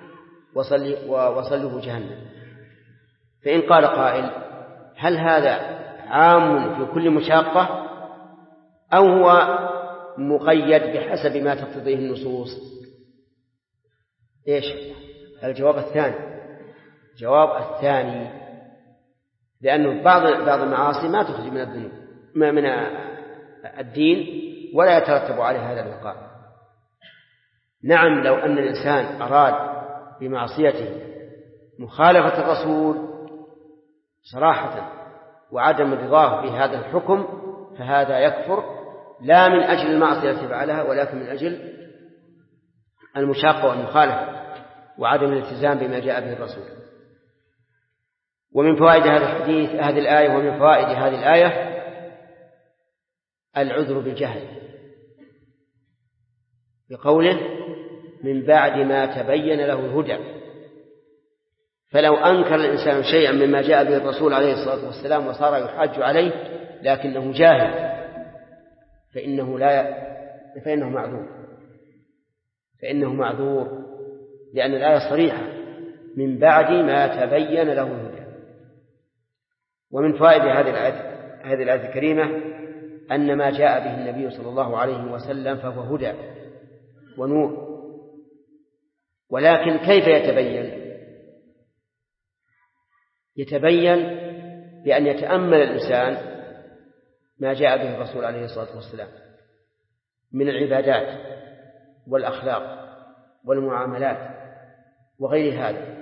وصله جهنم. فإن قال قائل: هل هذا عام في كل مشاقة أو هو مقيد بحسب ما تقتضيه النصوص؟ الجواب الثاني، لأنه بعض المعاصي ما تخرج من الذنوب من الدين ولا يترتب عليه هذا العقاب. نعم، لو أن الإنسان أراد بمعصيته مخالفة الرسول صراحة وعدم رضاه بهذا الحكم فهذا يكفر، لا من أجل المعصية التي فعلها ولكن من أجل المشاقة والمخالفة وعدم الالتزام بما جاء به الرسول. ومن فوائد هذا الحديث هذه الآية، ومن فوائد هذه الآية العذر بالجهل، بقوله: من بعد ما تبين له الهدى. فلو أنكر الإنسان شيئا مما جاء به الرسول عليه الصلاة والسلام وصار يحاج عليه لكنه جاهل فإنه معذور، لأن الآية صريحة: من بعد ما تبين له الهدى. ومن فوائد هذه الآية الكريمة أن ما جاء به النبي صلى الله عليه وسلم فهو هدى ونور. ولكن كيف يتبين بأن يتأمل الإنسان ما جاء به الرسول عليه الصلاة والسلام من العبادات والأخلاق والمعاملات وغير هذا،